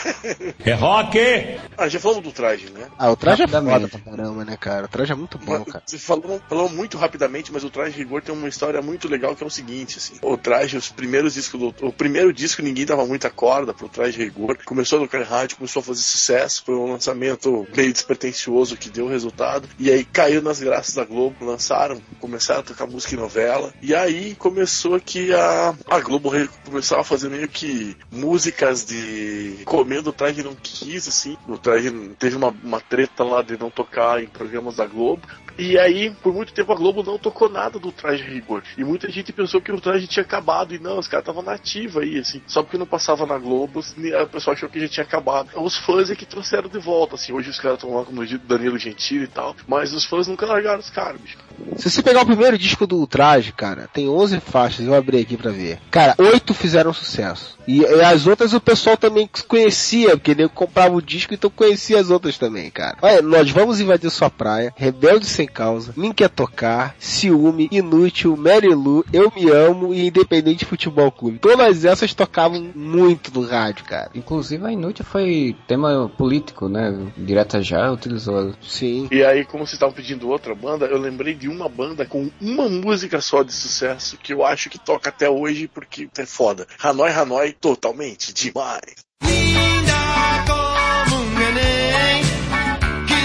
É rock! Já falamos do traje, né? O traje é foda pra caramba, né, cara? O traje é muito bom, cara. Você falou muito rapidamente, mas o Traje Rigor tem uma história muito legal que é o seguinte, assim. O Traje, os primeiros discos o primeiro disco ninguém dava muita corda pro Traje Rigor. Começou no rádio, começou a fazer sucesso, foi um lançamento meio despretensioso que deu resultado. E aí caiu nas graças da Globo, começaram a tocar música e novela. E aí começou que a Globo começava a fazer meio que músicas de comendo o Traje não quis, assim. O Traje teve uma treta lá de não tocar em programas da Globo. E aí, por muito tempo, a Globo não tocou nada do Traje Rigor. E muita gente pensou que o Traje tinha acabado. E não, os caras estavam na ativa aí, assim. Só porque não passava na Globo, o pessoal achou que já tinha acabado. Os fãs é que trouxeram de volta, assim. Hoje os caras estão lá com o Danilo Gentili e tal. Mas os fãs nunca largaram os caras, bicho. Se você pegar o primeiro disco do Traje, cara, tem 11 faixas, eu abri aqui pra ver. Cara, 8 fizeram sucesso. E as outras o pessoal também conhecia, porque ele comprava o disco, então conhecia as outras também, cara. Olha, Nós Vamos Invadir Sua Praia, Rebelde Sem Causa, Mim Quer Tocar, Ciúme, Inútil, Mary Lou, Eu Me Amo e Independente Futebol Clube. Todas essas tocavam muito no rádio, cara. Inclusive a Inútil foi tema político, né? Direta Já utilizou. Sim. E aí, como vocês estavam pedindo outra banda, eu lembrei de uma banda com uma música só de sucesso que eu acho que toca até hoje porque é foda. Hanoi, totalmente demais. Linda como um neném, que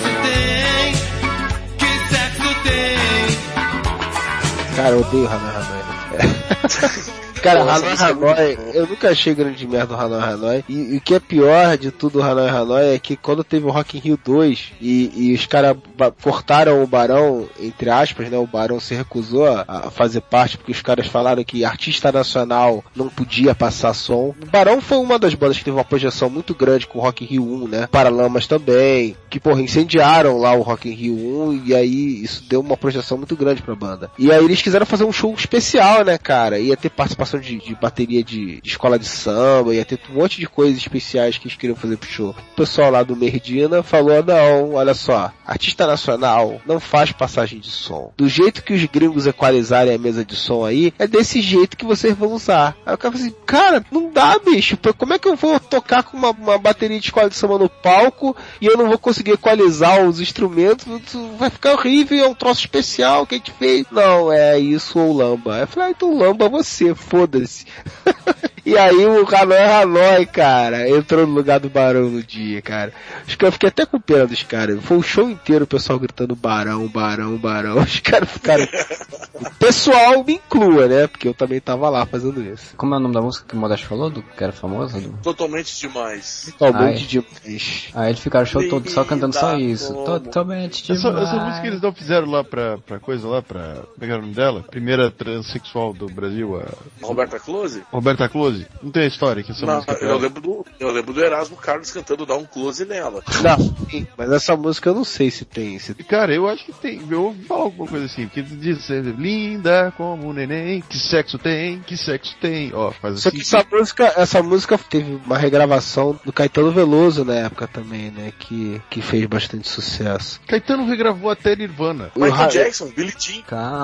sexo tem. Cara, eu odeio Hanoi. Cara, Hanoi, eu nunca achei grande merda do Hanoi. E o que é pior de tudo do Hanoi é que quando teve o Rock in Rio 2 e os caras cortaram o Barão, entre aspas, né? O Barão se recusou a fazer parte porque os caras falaram que artista nacional não podia passar som. O Barão foi uma das bandas que teve uma projeção muito grande com o Rock in Rio 1, né? Paralamas também, que porra, incendiaram lá o Rock in Rio 1 e aí isso deu uma projeção muito grande pra banda. E aí eles quiseram fazer um show especial, né, cara? Ia ter participação de bateria de escola de samba, ia ter um monte de coisas especiais que eles queriam fazer pro show. O pessoal lá do Merdina falou, não, olha só, artista nacional não faz passagem de som. Do jeito que os gringos equalizarem a mesa de som aí, é desse jeito que vocês vão usar. Aí o cara falou assim, cara, não dá, bicho, como é que eu vou tocar com uma bateria de escola de samba no palco e eu não vou conseguir equalizar os instrumentos? Vai ficar horrível, é um troço especial que a gente fez. Não, é isso ou lamba. Aí eu falei, então lamba você, foda-se. E aí o Hanoi, cara, entrou no lugar do Barão no dia, cara. Acho que eu fiquei até com pena dos caras. Foi o show inteiro o pessoal gritando Barão. Os caras ficaram... O pessoal me inclua, né? Porque eu também tava lá fazendo isso. Como é o nome da música que o Modesto falou, do que era famosa? Totalmente demais. Totalmente demais. Aí eles ficaram o show todo só cantando só isso. Totalmente demais. Essa música eles não fizeram lá pra coisa lá, pra... Como é que era o nome dela? Primeira transexual do Brasil, a... Roberta Close? Roberta Close, close? Não tem a história que essa música eu lembro do Erasmo Carlos cantando Dá um Close nela. Não, sim, mas essa música eu não sei se tem. Cara, eu acho que tem. Eu ouvi falar alguma coisa assim, porque diz linda como um neném, que sexo tem, ó, faz só assim. Que essa música teve uma regravação do Caetano Veloso na época também, né, que fez bastante sucesso. Caetano regravou até Nirvana. Michael Jackson, Billie Jean.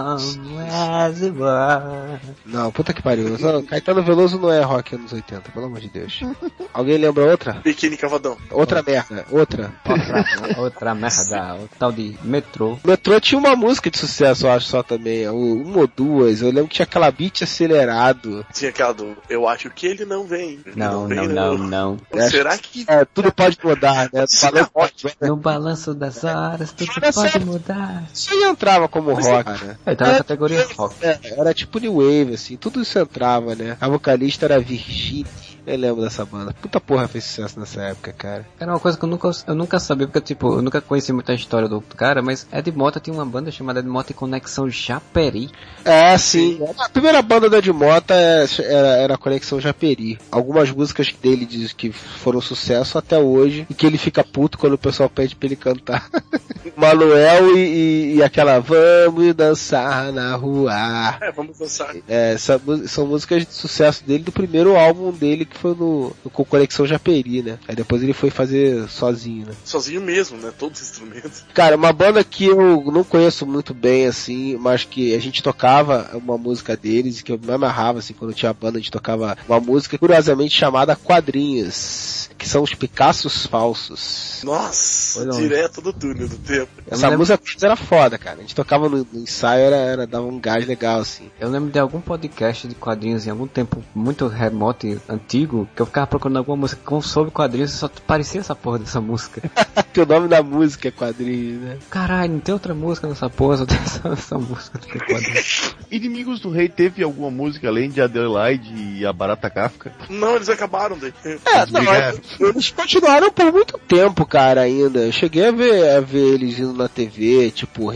Não, puta que pariu. Caetano Veloso não é rock anos 80, pelo amor de Deus. Alguém lembra outra? Biquíni Cavadão. Outra merda. Outra merda. O tal de Metrô. Metrô tinha uma música de sucesso, eu acho, só também. Uma ou duas. Eu lembro que tinha aquela beat acelerado. Tinha aquela do Eu acho que ele não vem. Não. Será que... tudo pode mudar, né? No balanço das horas, tudo pode mudar. Isso aí entrava como rock, né? Tá na categoria rock. Era tipo New Wave, assim. Tudo isso entrava, né? A vocalista era Virginie. Eu lembro dessa banda. Puta porra, fez sucesso nessa época, cara. Era uma coisa que eu nunca sabia, porque tipo, eu nunca conheci muita história do cara, mas Ed Mota tinha uma banda chamada Ed Mota e Conexão Japeri. É, sim. A primeira banda do Ed Mota era a Conexão Japeri. Algumas músicas dele diz que foram sucesso até hoje, e que ele fica puto quando o pessoal pede pra ele cantar. Manuel e aquela Vamos dançar na rua. Vamos dançar. São músicas de sucesso dele, do primeiro álbum dele, que foi no Conexão Japeri, né? Aí depois ele foi fazer sozinho, né? Sozinho mesmo, né? Todos os instrumentos. Cara, uma banda que eu não conheço muito bem, assim, mas que a gente tocava uma música deles, que eu me amarrava, assim, quando tinha a banda, a gente tocava uma música, curiosamente, chamada Quadrinhos, que são os Picassos Falsos. Nossa, direto do túnel do tempo. Essa música era foda, cara. A gente tocava no ensaio, dava um gás legal, assim. Eu lembro de algum podcast de quadrinhos em algum tempo muito remoto e antigo, que eu ficava procurando alguma música sobre quadrinhos e só parecia essa porra dessa música. Que o nome da música é Quadrinhos, né? Caralho, não tem outra música nessa porra, só tem essa música do que quadrinhos. Inimigos do Rei teve alguma música além de Adelaide e a Barata Kafka? Não, eles acabaram daí. Eles continuaram por muito tempo, cara, ainda. Eu cheguei a ver eles indo na TV, tipo,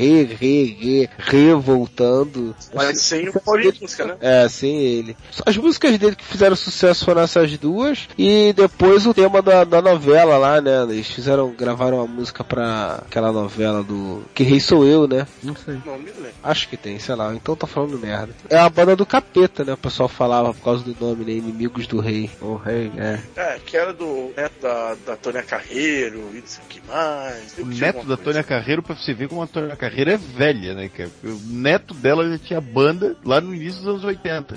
voltando. Mas sem o Paulinho, cara. Sem ele. As músicas dele que fizeram sucesso foram essas duas, e depois o tema da novela lá, né? Eles gravaram a música pra aquela novela do Que Rei Sou Eu, né? Não sei. Não me lembro. Acho que tem, sei lá, então tá falando merda. É a banda do Capeta, né? O pessoal falava por causa do nome, né? Inimigos do Rei. O Rei, que era do neto da Tônia Carreiro e não sei o que mais. O neto da Tônia Carreiro, pra você ver como a Tônia Carreiro é velha, né, cara? O neto dela já tinha banda lá no início dos anos 80.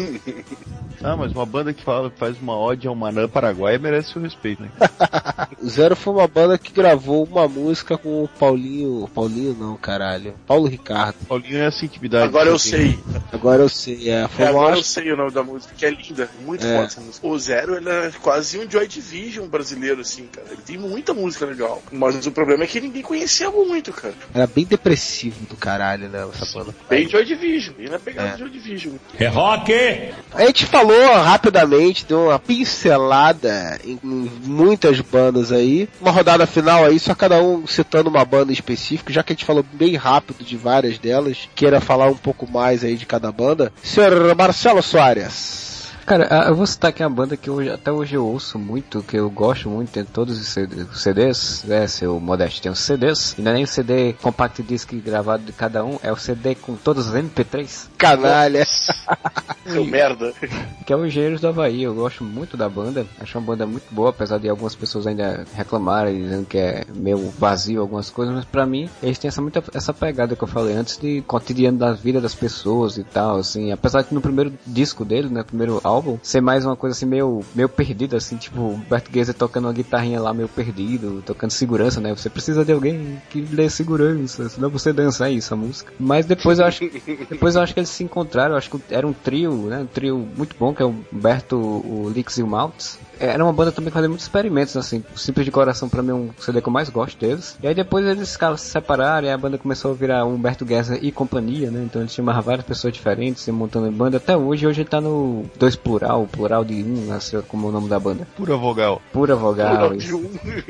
Mas uma banda que faz uma ode ao Manã Paraguai merece o respeito, né? O Zero foi uma banda que gravou uma música com o Paulinho não, caralho. Paulo Ricardo. Paulinho é essa intimidade. Agora eu sei, agora eu sei o nome da música, que é linda, muito foda essa música. O Zero, ele é quase um Joy Division brasileiro, assim, cara. Ele tem muita música legal. Mas o problema é que ninguém conhecia muito, cara. Era bem depressivo do caralho, né, essa banda. Bem Joy Division, bem na pegada de Joy Division. É rock! A gente falou rapidamente, deu uma pincelada em muitas bandas aí. Uma rodada final aí, só cada um citando uma banda específica, já que a gente falou bem rápido de várias delas, queira falar um pouco mais aí de cada banda. Senhor Marcelo Soares. Cara, eu vou citar aqui uma banda que até hoje eu ouço muito, que eu gosto muito, tem todos os CDs, seu Modesto tem os CDs, e não é nem o CD compact disc gravado de cada um, é o CD com todos os MP3. Canalha! Seu merda! Que é o Engenheiros do Havaí, eu gosto muito da banda, acho uma banda muito boa, apesar de algumas pessoas ainda reclamarem, dizendo que é meio vazio algumas coisas, mas pra mim, eles têm essa pegada que eu falei antes, de cotidiano da vida das pessoas e tal, assim, apesar que no primeiro disco dele, né, primeiro álbum, ser mais uma coisa assim meio perdido, assim, tipo o Bert Geisel tocando uma guitarrinha lá meio perdido, tocando segurança, né? Você precisa de alguém que lhe dê segurança, senão você dança isso, a música. Mas depois eu acho que eles se encontraram, eu acho que era um trio, né? Um trio muito bom, que é o Humberto, o Lix e o Maltz. Era uma banda também que fazia muitos experimentos, assim. O Simples de Coração pra mim é um CD que eu mais gosto deles. E aí depois eles se separaram e a banda começou a virar Humberto Geisel e companhia, né? Então ele chamava várias pessoas diferentes e montando banda até hoje. Hoje ele tá no 2 plural de 1, assim, como é o nome da banda. Pura Vogal. Pura Vogal. De 1.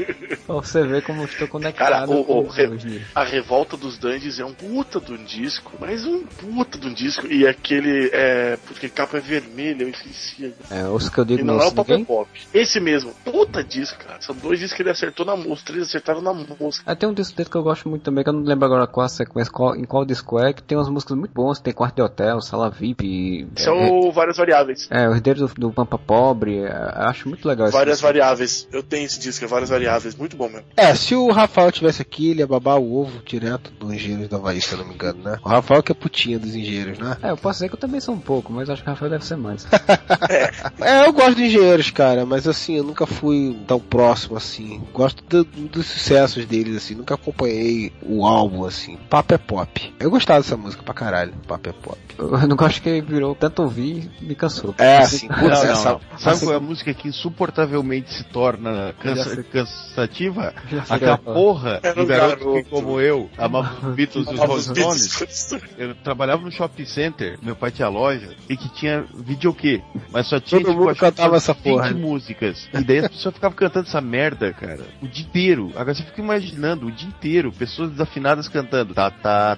Pra você ver como eu estou conectado. Cara, a Revolta dos Dandies é um puta de um disco, mas um puta de um disco. E aquele, porque a capa é vermelha, eu esqueci. Os que eu digo não é o Pop Pop. Esse mesmo, puta disco, cara. São 2 discos que ele acertou na música, 3 acertaram na música. Tem um disco dele que eu gosto muito também, que eu não lembro agora qual a sequência, em qual disco é, que tem umas músicas muito boas, tem Quarto de Hotel, Sala VIP. São várias variáveis. O Herdeiro do Pampa Pobre, acho muito legal. Várias variáveis. Eu tenho esse disco, várias variáveis, muito bom mesmo. Se o Rafael tivesse aqui, ele ia babar o ovo direto dos Engenheiros do Havaí, se eu não me engano, né? O Rafael que é putinha dos Engenheiros, né? Eu posso dizer que eu também sou um pouco, mas acho que o Rafael deve ser mais. Eu gosto de Engenheiros, cara, mas assim, eu nunca fui tão próximo assim. Gosto dos sucessos deles, assim, nunca acompanhei o álbum, assim. Papo é Pop. Eu gostava dessa música pra caralho, Papo é Pop. Eu não gosto que virou tanto ouvir e me cansou. Assim, sabe qual é a música que insuportavelmente se torna cansativa? A porra do garoto que, como eu, amava Beatles e os Rolling Stones. Eu trabalhava no shopping center, meu pai tinha loja, e que tinha videokê, mas só tinha todo mundo cantava essa 20 porra. músicas. E daí as pessoas ficavam cantando essa merda, cara, o dia inteiro. Agora você fica imaginando o dia inteiro, pessoas desafinadas cantando tá.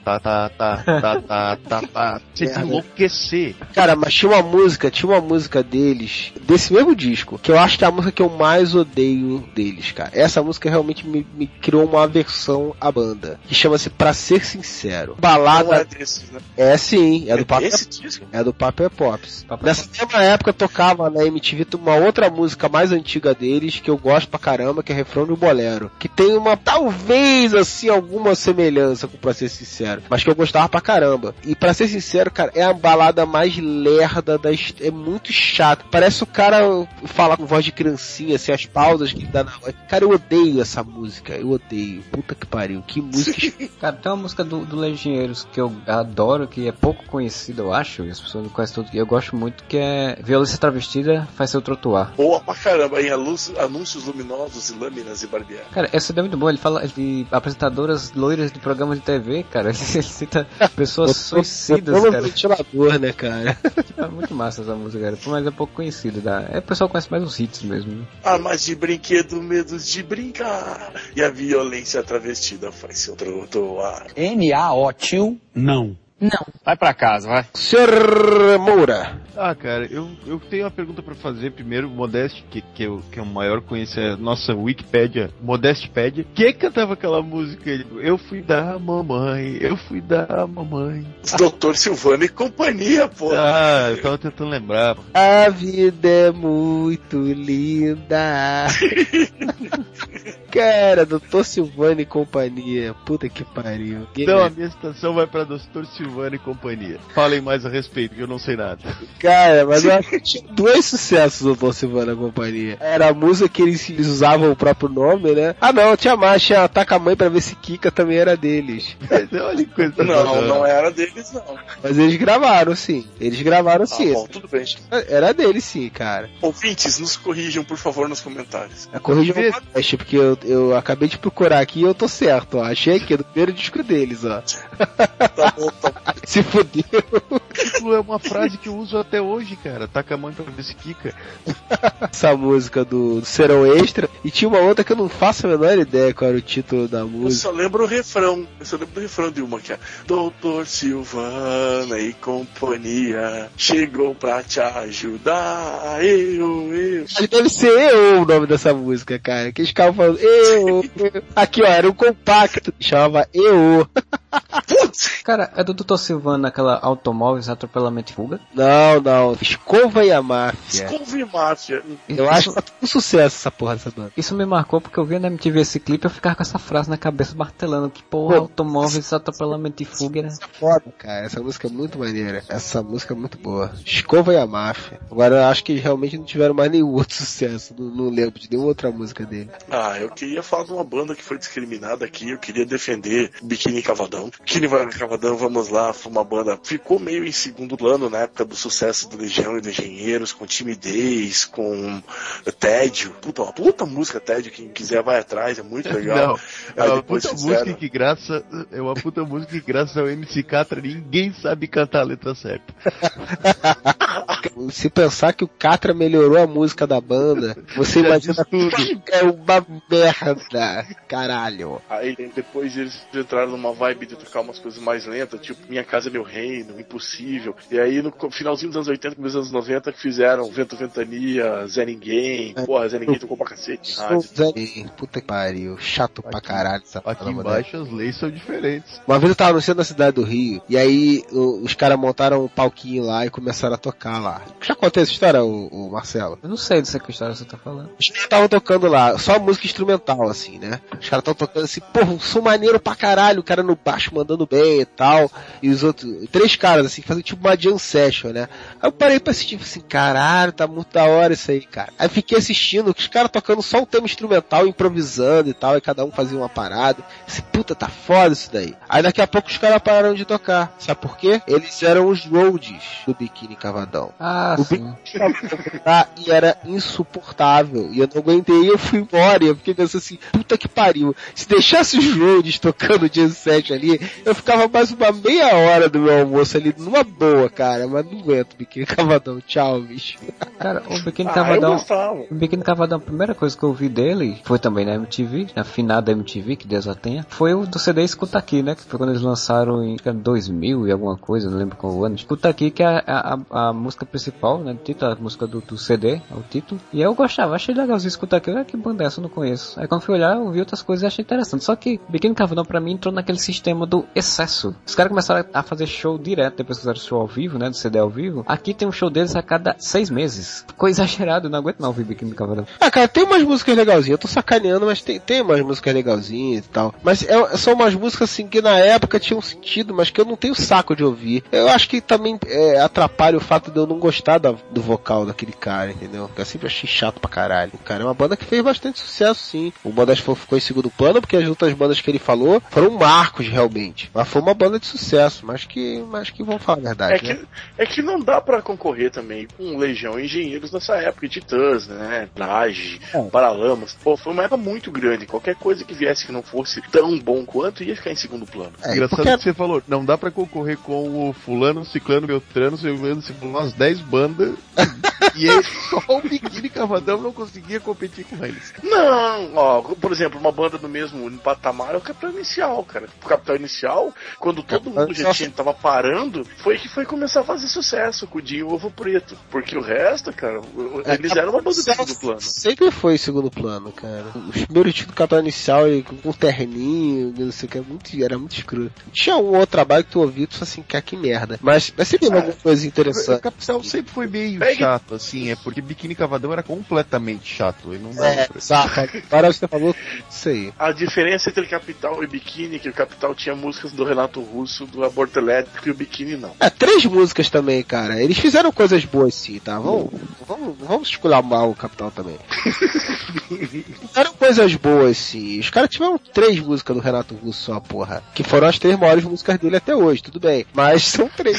Você tem que enlouquecer. Cara, mas tinha uma música deles, desse mesmo disco, que eu acho que é a música que eu mais odeio deles, cara. Essa música realmente me criou uma aversão à banda, que chama-se Pra Ser Sincero. Balada. Não é desses, né? Sim, é do Papo. É do Papo é Pops. Nessa mesma época tocava na MTV uma outra música mais antiga deles, que eu gosto pra caramba, que é Refrão do Bolero, que tem uma, talvez assim, alguma semelhança com Pra Ser Sincero, mas que eu gostava pra caramba. E Pra Ser Sincero, cara, é a balada mais lerda é muito chato. Parece o cara falar com voz de criancinha, assim, as pausas que dá na voz. Cara, eu odeio essa música, eu odeio. Puta que pariu, que música. Cara, tem uma música do Legioneiros que eu adoro, que é pouco conhecida, eu acho, e as pessoas não conhecem tudo, e eu gosto muito, que é Violência Travestida Faz Seu Trotuar. Boa pra caramba, em anúncios luminosos e lâminas e barbear. Cara, essa é muito boa, ele fala de apresentadoras loiras de programas de TV, cara, ele cita pessoas suicidas, cara. Ventilador, né, cara? É muito massa essa música, cara, mas é pouco conhecida. O pessoal conhece mais os hits mesmo, né? Armas de brinquedo, medos de brincar, e a violência travestida faz seu trotuar. N-A-O, tio, não. Não. Vai pra casa, vai. Sr. Moura. Cara, eu tenho uma pergunta pra fazer. Primeiro, Modeste, que é o maior conhece nossa Wikipédia, Modestipédia. Quem cantava aquela música? Eu fui da mamãe, eu fui da mamãe. Doutor Silvano e companhia, pô. Eu tava tentando lembrar. A vida é muito linda. Cara, Doutor Silvano e companhia. Puta que pariu. Então a minha citação vai pra Doutor Silvano e companhia. Falem mais a respeito, que eu não sei nada. Cara, mas eu acho que tinha 2 sucessos do Doutor Silvano e companhia. Era a música que eles usavam o próprio nome, né? Não, tinha mais, tinha Ataca a Mãe pra ver se Kika também era deles. Olha que coisa. Não era deles, não. Mas eles gravaram, sim. Bom, tudo bem. Era deles, sim, cara. Ouvintes, nos corrijam, por favor, nos comentários. Corrijam o podcast, porque eu acabei de procurar aqui e eu tô certo, ó. Achei aqui, do primeiro disco deles, ó. Tá bom. Se fudeu. Isso é uma frase que eu uso até hoje, cara. Taca a mãe pra ver se quica. Essa música do Serão Extra. E tinha uma outra que eu não faço a menor ideia qual era o título da música. Eu só lembro o refrão. De uma que é Doutor Silvana e companhia chegou pra te ajudar. Eu. Deve ser Eu o nome dessa música, cara. Que eles ficavam falando Eu. Aqui, ó, era um compacto. Chamava Eu. Putz! Cara, é do Dr. Silvano aquela Automóveis, Atropelamento e Fuga? Não. Escova e a Máfia. Escova e Máfia. Eu acho que tá tudo sucesso essa porra dessa banda. Isso me marcou porque eu vi na MTV esse clipe e eu ficava com essa frase na cabeça martelando. Que porra, Automóveis, Atropelamento e Fuga, né? Essa é foda, cara. Essa música é muito maneira. Essa música é muito boa. Escova e a Máfia. Agora eu acho que eles realmente não tiveram mais nenhum outro sucesso. Não lembro de nenhuma outra música dele. Eu queria falar de uma banda que foi discriminada aqui. Eu queria defender Biquíni Cavadão. Biquíni Cavadão, vamos lá, foi uma banda, ficou meio em segundo plano na época do sucesso do Legião e dos Engenheiros, com Timidez, com Tédio. Puta música, Tédio, quem quiser vai atrás, é muito legal. É uma puta música que graças ao MC Catra ninguém sabe cantar a letra certa. Se pensar que o Catra melhorou a música da banda, você imagina tudo. É uma merda, caralho. Aí depois eles entraram numa vibe de tocar umas coisas mais lentas, tipo Minha Casa é Meu Reino, Impossível. E aí no finalzinho dos anos 80, começo dos anos 90, que fizeram Vento Ventania, Zé Ninguém. Porra, Zé Ninguém tocou pra cacete. Puta que pariu, chato pra caralho. Aqui embaixo as leis são diferentes. Uma vez eu tava no centro da cidade do Rio, e aí os caras montaram um palquinho lá e começaram a tocar lá. Já contei essa história, o Marcelo? Eu não sei dessa que história você tá falando. Os caras estavam tocando lá, só música instrumental, assim, né? Os caras estavam tocando assim, porra, um som maneiro pra caralho, o cara no baixo mandando bem e tal, e os outros, 3 caras, assim, fazendo tipo uma jam session, né? Aí eu parei pra assistir, assim, caralho, tá muito da hora isso aí, cara. Aí fiquei assistindo, os caras tocando só um tema instrumental, improvisando e tal, e cada um fazia uma parada. Esse puta, tá foda isso daí. Aí daqui a pouco os caras pararam de tocar. Sabe por quê? Eles eram os roadies do Biquíni Cavadão. O Biquíni Cavadão e era insuportável. E eu não aguentei, eu fui embora. E eu fiquei pensando assim, puta que pariu. Se deixasse os roadies tocando o jam set ali, eu ficava mais uma meia hora do meu almoço ali, numa boa, cara. Mas não aguento, Biquíni Cavadão. Tchau, bicho. Cara, o Biquíni Cavadão, o Biquíni Cavadão, a primeira coisa que eu ouvi dele foi também na MTV, na finada MTV, que Deus a tenha, foi o do CD Escuta Aqui, né? Que foi quando eles lançaram em 2000 e alguma coisa, não lembro qual ano. Escuta Aqui, que é a música principal, né? O título, a música do CD, é o título. E eu gostava, achei legalzinho Escuta Aqui. Que banda é essa? Eu não conheço. Aí quando fui olhar, eu vi outras coisas e achei interessante. Só que Biquíni Cavadão pra mim entrou naquele sistema do excesso. Os caras começaram a fazer show direto, depois fizeram show ao vivo, né? Do CD ao vivo. Aqui tem um show deles a cada 6 meses. Ficou exagerado, eu não aguento não ouvir Biquíni Cavadão. Cara, tem umas músicas legalzinhas. Eu tô sacaneando, mas tem umas músicas legalzinhas e tal. Mas são umas músicas assim que na época tinham sentido, mas que eu não tenho saco de ouvir. Eu acho que também atrapalha o fato de eu não gostar do vocal daquele cara, entendeu? Eu sempre achei chato pra caralho. O cara é uma banda que fez bastante sucesso, sim. O Bandas ficou em segundo plano, porque as outras bandas que ele falou foram marcos, realmente. Mas foi uma banda de sucesso, mas que vão falar a verdade, É que não dá pra concorrer também com Legião e Engenheiros nessa época, Titãs, né? Traje, Paralamas. Pô, foi uma época muito grande. Qualquer coisa que viesse que não fosse tão bom quanto ia ficar em segundo plano. Engraçado que você falou, não dá pra concorrer com o fulano, ciclano, beltrano, você falou umas 10 bandas e aí só o Biquíni Cavadão não conseguia competir com eles. Não, ó, por exemplo, uma banda do mesmo patamar é o Capital Inicial, cara. O Capital Inicial, quando todo mundo já tava parando, foi que foi começar a fazer sucesso com o Dinho Ovo Preto. Porque o resto, cara, eles eram uma banda de segundo plano. Sempre foi segundo plano, cara. Os primeiros títulos do Capital Inicial, com um terninho, não sei o que, era muito escroto. Tinha um outro trabalho que tu ouviu, tu assim, que merda. Mas sempre teve alguma coisa interessante. O Capital sempre foi meio chato, assim, porque Biquíni Cavadão era completamente chato. E não dava exato. Agora você falou isso aí. A diferença entre Capital e Biquíni é que o Capital tinha músicas do Renato Russo, do Aborto Elétrico, e o Biquíni não. 3 músicas também, cara. Eles fizeram coisas boas, sim, tá? Vamos escular mal o Capital também. Fizeram coisas boas, sim. Os caras tiveram 3 músicas do Renato Russo só, porra. Que foram as 3 maiores músicas dele até hoje, tudo bem. Mas são 3.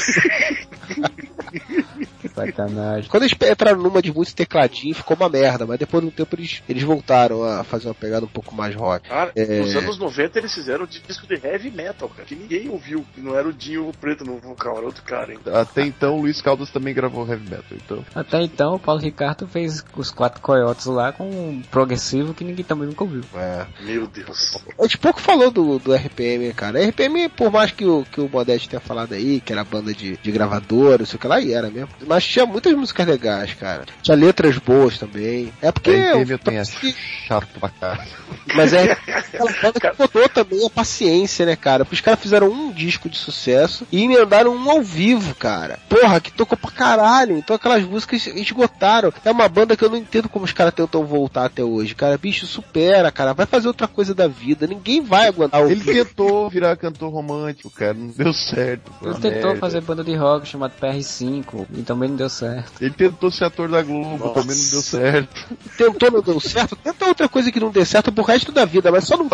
Sacanagem. Quando eles entraram numa de muito tecladinho, ficou uma merda, mas depois de um tempo eles voltaram a fazer uma pegada um pouco mais rock. Cara, nos anos 90 eles fizeram um disco de heavy metal, cara, que ninguém ouviu. Não era o Dinho Preto no vocal, era outro cara, hein? Até então o Luiz Caldas também gravou heavy metal, então. Até então o Paulo Ricardo fez os 4 Coyotes lá com um progressivo que ninguém também nunca ouviu. Meu Deus. A gente pouco falou do RPM, cara. A RPM, por mais que o Modeste tenha falado aí, que era banda de gravadora, não sei o que lá, e era mesmo. Mas tinha muitas músicas legais, cara. Tinha letras boas também. É porque... eu tenho chato pra caralho. Mas aquela banda que botou também a paciência, né, cara? Porque os caras fizeram um disco de sucesso e emendaram um ao vivo, cara. Porra, que tocou pra caralho. Então aquelas músicas esgotaram. É uma banda que eu não entendo como os caras tentam voltar até hoje, cara. Bicho, supera, cara. Vai fazer outra coisa da vida. Ninguém vai aguentar o... Ele tentou virar cantor romântico, cara. Não deu certo. Ele tentou fazer banda de rock chamada PR5 e também não deu certo. Ele tentou ser ator da Globo, também não deu certo. Tentou, não deu certo. Tenta outra coisa que não dê certo pro resto da vida, mas só não vai.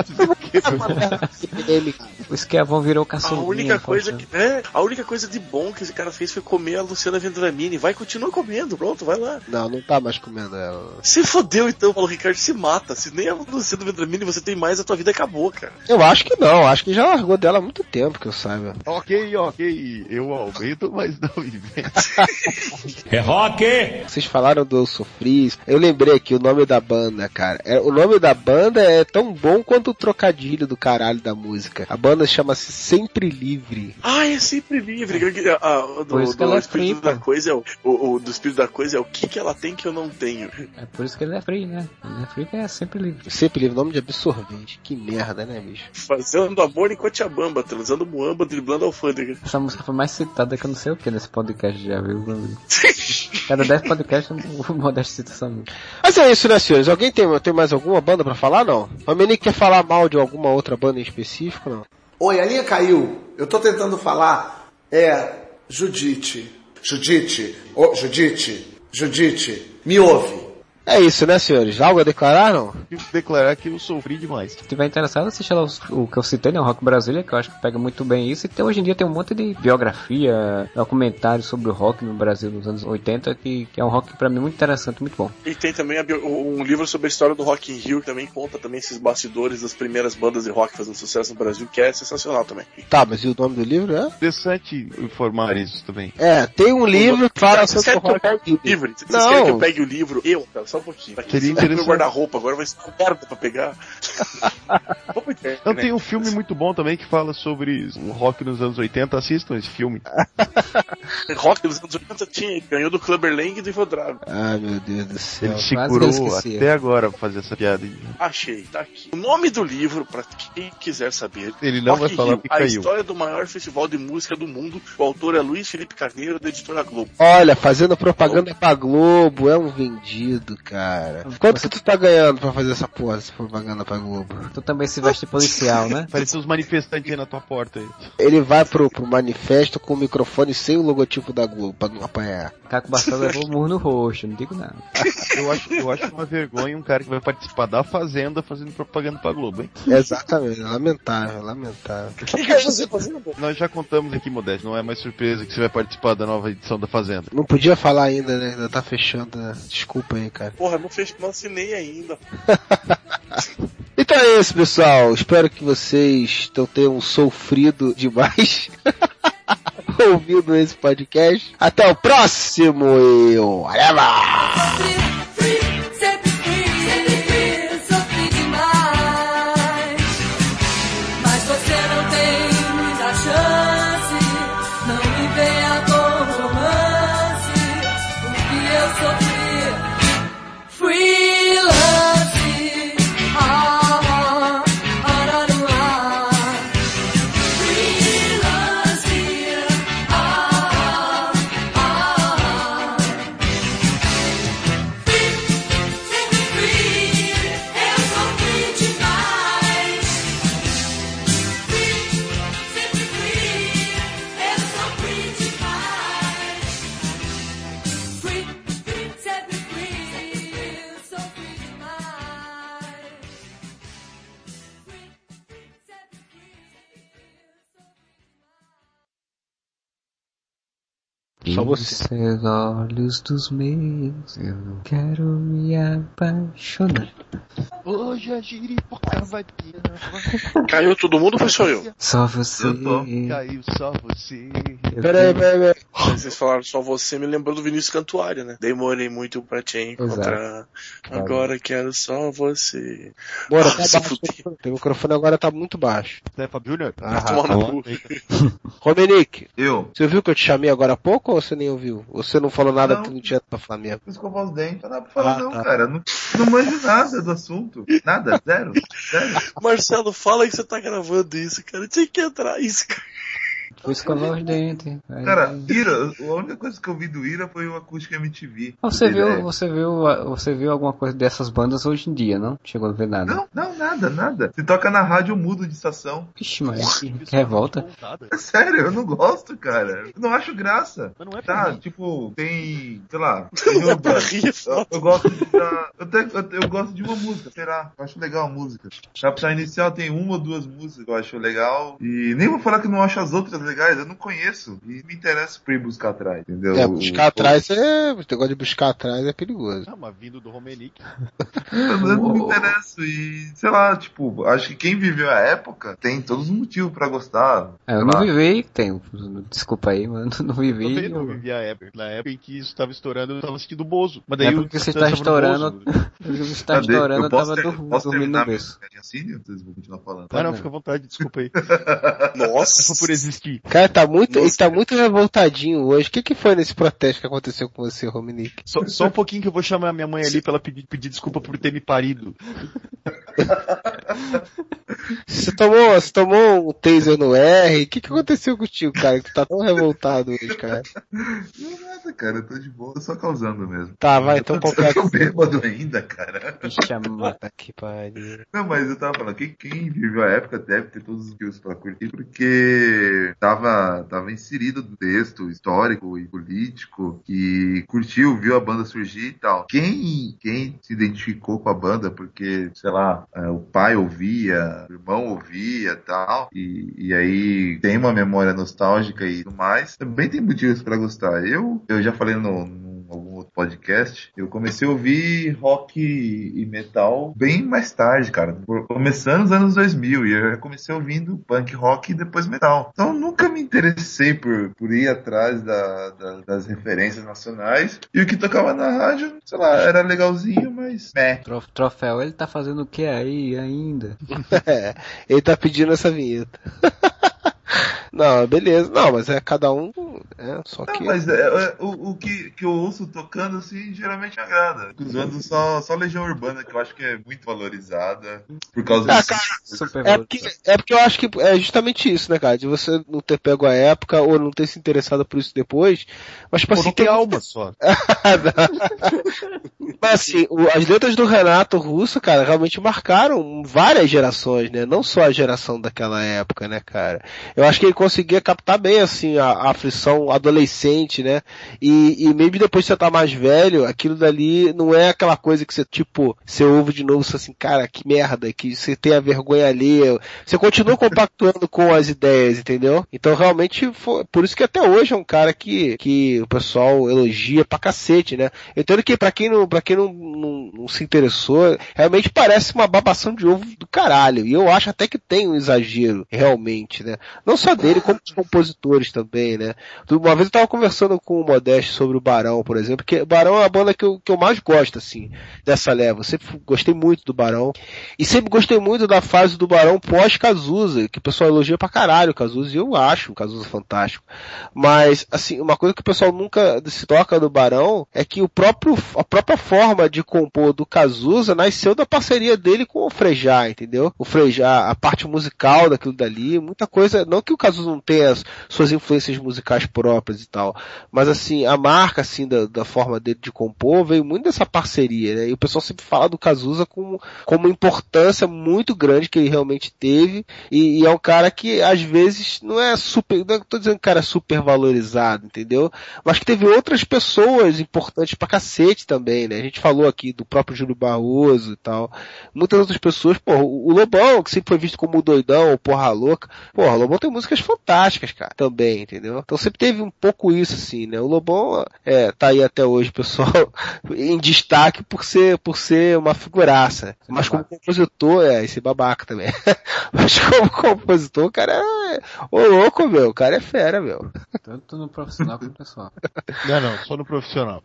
O Esquiavão virou caçulinha. A única coisa de bom que esse cara fez foi comer a Luciana Vendramini. Vai, continua comendo, pronto, vai lá. Não tá mais comendo ela. Se fodeu então, Paulo Ricardo, se mata. Se nem a Luciana Vendramini você tem mais, a tua vida acabou, cara. Eu acho que não, acho que já largou dela há muito tempo, que eu saiba. Ok, eu aumento, mas não invento. É rock! Vocês falaram do Eu Sofri, eu lembrei aqui o nome da banda, cara. O nome da banda é tão bom quanto o trocadilho do caralho da música. A banda chama-se Sempre Livre. Ah, é Sempre Livre. Do espírito da coisa do espírito da coisa é o que ela tem que eu não tenho. É por isso que ele é free, né? Ele é free que é Sempre Livre. Sempre Livre, nome de absorvente. Que merda, né, bicho? Fazendo amor em Cochabamba, transando muamba, driblando alfândega. Essa música foi mais citada que eu não sei o que nesse podcast, já viu? Cada 10 podcasts o Modesto cita essa música. Mas é isso, né, senhores? Alguém tem mais alguma banda pra falar, não? O Menique quer falar mal de alguma outra banda em específico, não? Oi, a linha caiu. Eu tô tentando falar. Judite. Me ouve. É isso, né, senhores? Algo a declarar, não? Declarar que eu sofri demais. Se tiver interessado, assista lá o que eu citei, né? O Rock Brasília, que eu acho que pega muito bem isso. E hoje em dia tem um monte de biografia, documentário sobre o rock no Brasil nos anos 80, que é um rock pra mim muito interessante, muito bom. E tem também um livro sobre a história do Rock in Rio, que também conta também esses bastidores das primeiras bandas de rock fazendo sucesso no Brasil, que é sensacional também. Tá, mas e o nome do livro é? Interessante informar isso também. Tem um livro que fala sobre o rock. Vocês querem que eu pegue o livro? Só um pouquinho. Seria interessante. Meu guarda-roupa, agora vai ser uma merda pra pegar. Não, tem um filme muito bom também que fala sobre o rock nos anos 80. Assistam esse filme. Rock nos anos 80 ganhou do Clubber Lang e do Ivo Drago. Ai, meu Deus do céu. Ele segurou até agora pra fazer essa piada. Achei, tá aqui. O nome do livro, pra quem quiser saber. Ele não vai falar que caiu. A história do maior festival de música do mundo. O autor é Luiz Felipe Carneiro, da editora Globo. Olha, fazendo propaganda pra Globo, é um vendido, cara. Quanto que tu tá ganhando pra fazer essa porra, essa propaganda pra Globo? Tu também se veste policial, né? Parece uns manifestantes aí na tua porta aí. Ele vai pro manifesto com o microfone sem o logotipo da Globo, pra não apanhar. Caco Bastos levou o murro no rosto, não digo nada. Eu acho uma vergonha um cara que vai participar da Fazenda fazendo propaganda pra Globo, hein? Exatamente, lamentável. O que é você fazendo? Nós já contamos aqui, Modesto, não é mais surpresa que você vai participar da nova edição da Fazenda. Não podia falar ainda, né? Ainda tá fechando, né? Desculpa aí, cara. Porra, não assinei ainda. Então é isso, pessoal. Espero que vocês tenham sofrido demais ouvindo esse podcast. Até o próximo e whatever! Só você. Seus olhos dos meus, eu quero me apaixonar. Hoje a giripoca vai pirar. Caiu todo mundo ou foi só eu? Só você. Caiu só você. Peraí. Vocês falaram só você, me lembrou do Vinícius Cantuário, né? Demorei muito pra te encontrar. Agora quero só você. Bora, tá baixo. O microfone agora tá muito baixo. Né, Fábio Júnior? Romenick, Você ouviu que eu te chamei agora há pouco ou você nem ouviu? Ou você não falou nada que não tinha pra falar mesmo? Escovar os dentes, não dá pra falar cara. Não manjo nada do assunto. Nada, zero. Marcelo, fala que você tá gravando isso, cara. Tinha que entrar isso, cara. Fui escovar os dentes. Cara, Ira, a única coisa que eu vi do Ira foi o Acústica MTV. Você viu alguma coisa dessas bandas hoje em dia, não? Chegou a ver nada? Não, nada. Se toca na rádio, eu mudo de estação. Ixi, mas que revolta. É sério, eu não gosto, cara. Eu não acho graça. Mas não é tá, tipo, tem, sei lá. Eu gosto de eu gosto de uma música, será? Eu acho legal a música. Capital Inicial tem uma ou duas músicas que eu acho legal. E nem vou falar que não acho as outras legais, eu não conheço. E me interessa pra ir buscar atrás, entendeu? Buscar atrás é. O negócio de buscar atrás é perigoso. Mas vindo do Romenick. Eu não me interesso. E, sei lá, tipo, acho que quem viveu a época tem todos os motivos pra gostar. Eu não vivi, desculpa aí, mas não vivi. Eu não vivi a época. Na época em que isso tava estourando, eu tava assistindo o Bozo. Mas daí porque você tá estourando. Você tá estourando, eu tava dormindo no berço. Vocês vão continuar falando. Não, fica à vontade, desculpa aí. Nossa. Só por existir. Cara, ele tá muito revoltadinho hoje. O que foi nesse protesto que aconteceu com você, Romenick? Só um pouquinho que eu vou chamar minha mãe ali pra ela pedir desculpa por ter me parido. Você tomou um taser no R? O que aconteceu contigo, cara? Que tu tá tão revoltado hoje, cara? Não nada, cara. Eu tô de boa. Tô só causando mesmo. Tá, vai, então qualquer coisa. Eu tô bêbado ainda, cara. Mata que pariu. Não, mas eu tava falando, quem viveu a época deve ter todos os motivos pra curtir, porque tava inserido no texto histórico e político e curtiu, viu a banda surgir e tal. Quem se identificou com a banda porque, sei lá, o pai ouvia, o irmão ouvia e tal, e aí tem uma memória nostálgica e tudo mais, também tem motivos pra gostar. Eu já falei no algum outro podcast, eu comecei a ouvir rock e metal bem mais tarde, cara. Começando nos anos 2000, e eu comecei ouvindo punk rock e depois metal. Então nunca me interessei por ir atrás das referências nacionais. E o que tocava na rádio, sei lá, era legalzinho, mas... Troféu, ele tá fazendo o que aí ainda? Ele tá pedindo essa vinheta. Não, beleza. Não, mas é cada um. Só que. Não, mas o que eu ouço tocando assim geralmente me agrada. Usando só Legião Urbana, que eu acho que é muito valorizada. Por causa disso. É porque eu acho que é justamente isso, né, cara? De você não ter pego a época ou não ter se interessado por isso depois. Mas, tipo, assim, não tem alma só. Mas assim, as letras do Renato Russo, cara, realmente marcaram várias gerações, né? Não só a geração daquela época, né, cara? Eu acho que ele conseguia captar bem, assim, a aflição adolescente, né? E mesmo depois de você tá mais velho, aquilo dali não é aquela coisa que você, tipo, você ouve de novo, você assim, cara, que merda, que você tem a vergonha alheia. Você continua compactuando com as ideias, entendeu? Então realmente, por isso que até hoje é um cara que o pessoal elogia pra cacete, né? Entendo que pra quem não se interessou, realmente parece uma babação de ovo do caralho. E eu acho até que tem um exagero, realmente, né? Não só dele, como dos compositores também, né? Uma vez eu tava conversando com o Modeste sobre o Barão, por exemplo, que o Barão é a banda que eu mais gosto, assim, dessa leva. Eu sempre gostei muito do Barão. E sempre gostei muito da fase do Barão pós-Cazuza, que o pessoal elogia pra caralho o Cazuza, e eu acho o Cazuza fantástico. Mas, assim, uma coisa que o pessoal nunca se toca do Barão é que a própria forma de compor do Cazuza nasceu da parceria dele com o Frejá, entendeu? O Frejá, a parte musical daquilo dali, muita coisa, não que o Cazuza não tenha suas influências musicais próprias e tal, mas assim, a marca assim da forma dele de compor veio muito dessa parceria, né? E o pessoal sempre fala do Cazuza com uma importância muito grande que ele realmente teve, e é um cara que às vezes não tô dizendo que o cara é super valorizado, entendeu? Mas que teve outras pessoas importantes pra cacete também, né? A gente falou aqui do próprio Júlio Barroso e tal, muitas outras pessoas, o Lobão, que sempre foi visto como o doidão, o porra louca, o Lobão tem músicas fantásticas, cara, também, entendeu? Então sempre teve um pouco isso, assim, né? O Lobão, tá aí até hoje, pessoal, em destaque por ser uma figuraça. Mas como compositor, esse babaca também. Mas como compositor, o cara louco, meu, o cara é fera, meu. Tanto no profissional como no pessoal. Não, só no profissional.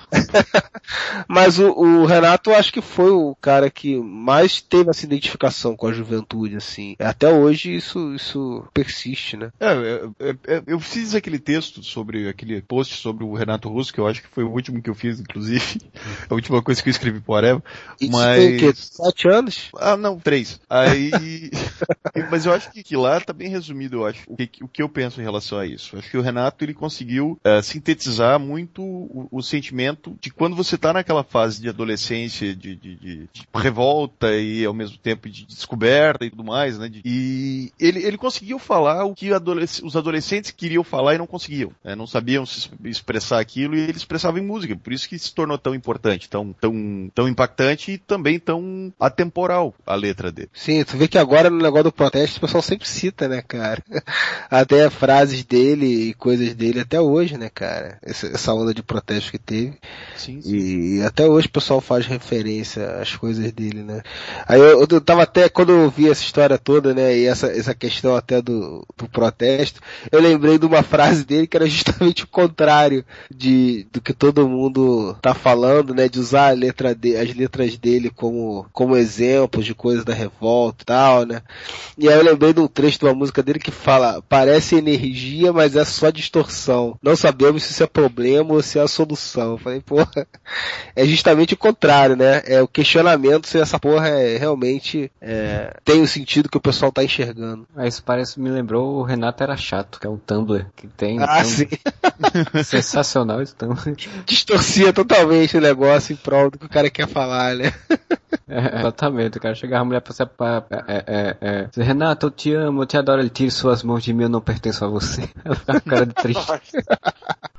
Mas o Renato, acho que foi o cara que mais teve essa identificação com a juventude, assim. Até hoje isso persiste, né? Eu fiz aquele texto aquele post sobre o Renato Russo, que eu acho que foi o último que eu fiz, inclusive. A última coisa que eu escrevi pro Areva. Mas... Tem o quê? 7 anos? Não, 3. Aí... Mas eu acho que lá tá bem resumido resumido, eu acho, o que eu penso em relação a isso. Acho que o Renato, ele conseguiu sintetizar muito o sentimento de quando você tá naquela fase de adolescência, de revolta e ao mesmo tempo de descoberta e tudo mais, né? E ele conseguiu falar o que os adolescentes queriam falar e não conseguiam, né? Não sabiam se expressar aquilo e ele expressava em música. Por isso que se tornou tão importante, tão impactante e também tão atemporal a letra dele. Sim, tu vê que agora no negócio do protesto o pessoal sempre cita, né, cara? Até frases dele e coisas dele até hoje, né, cara? Essa onda de protesto que teve. Sim. E até hoje o pessoal faz referência às coisas dele, né? Aí eu tava até, quando eu vi essa história toda, né, e essa questão até do protesto, eu lembrei de uma frase dele que era justamente o contrário do que todo mundo tá falando, né, de usar as letras dele como exemplos de coisas da revolta e tal, né? E aí eu lembrei de um trecho de uma música dele que fala: parece energia, mas é só distorção. Não sabemos se isso é problema ou se é a solução. Eu falei, porra, é justamente o contrário, né? É o questionamento se essa porra realmente tem o sentido que o pessoal tá enxergando. Isso me lembrou o Renato Era Chato, que é um Tumblr que tem. Sim. Sensacional esse Tumblr. Distorcia totalmente o negócio em prol do que o cara quer falar, né? Exatamente, o cara chegava a mulher pra você dizer, Renato, eu te amo, eu te adoro, ele tira suas mãos de mim, eu não pertenço a você. Ela fica com cara de triste.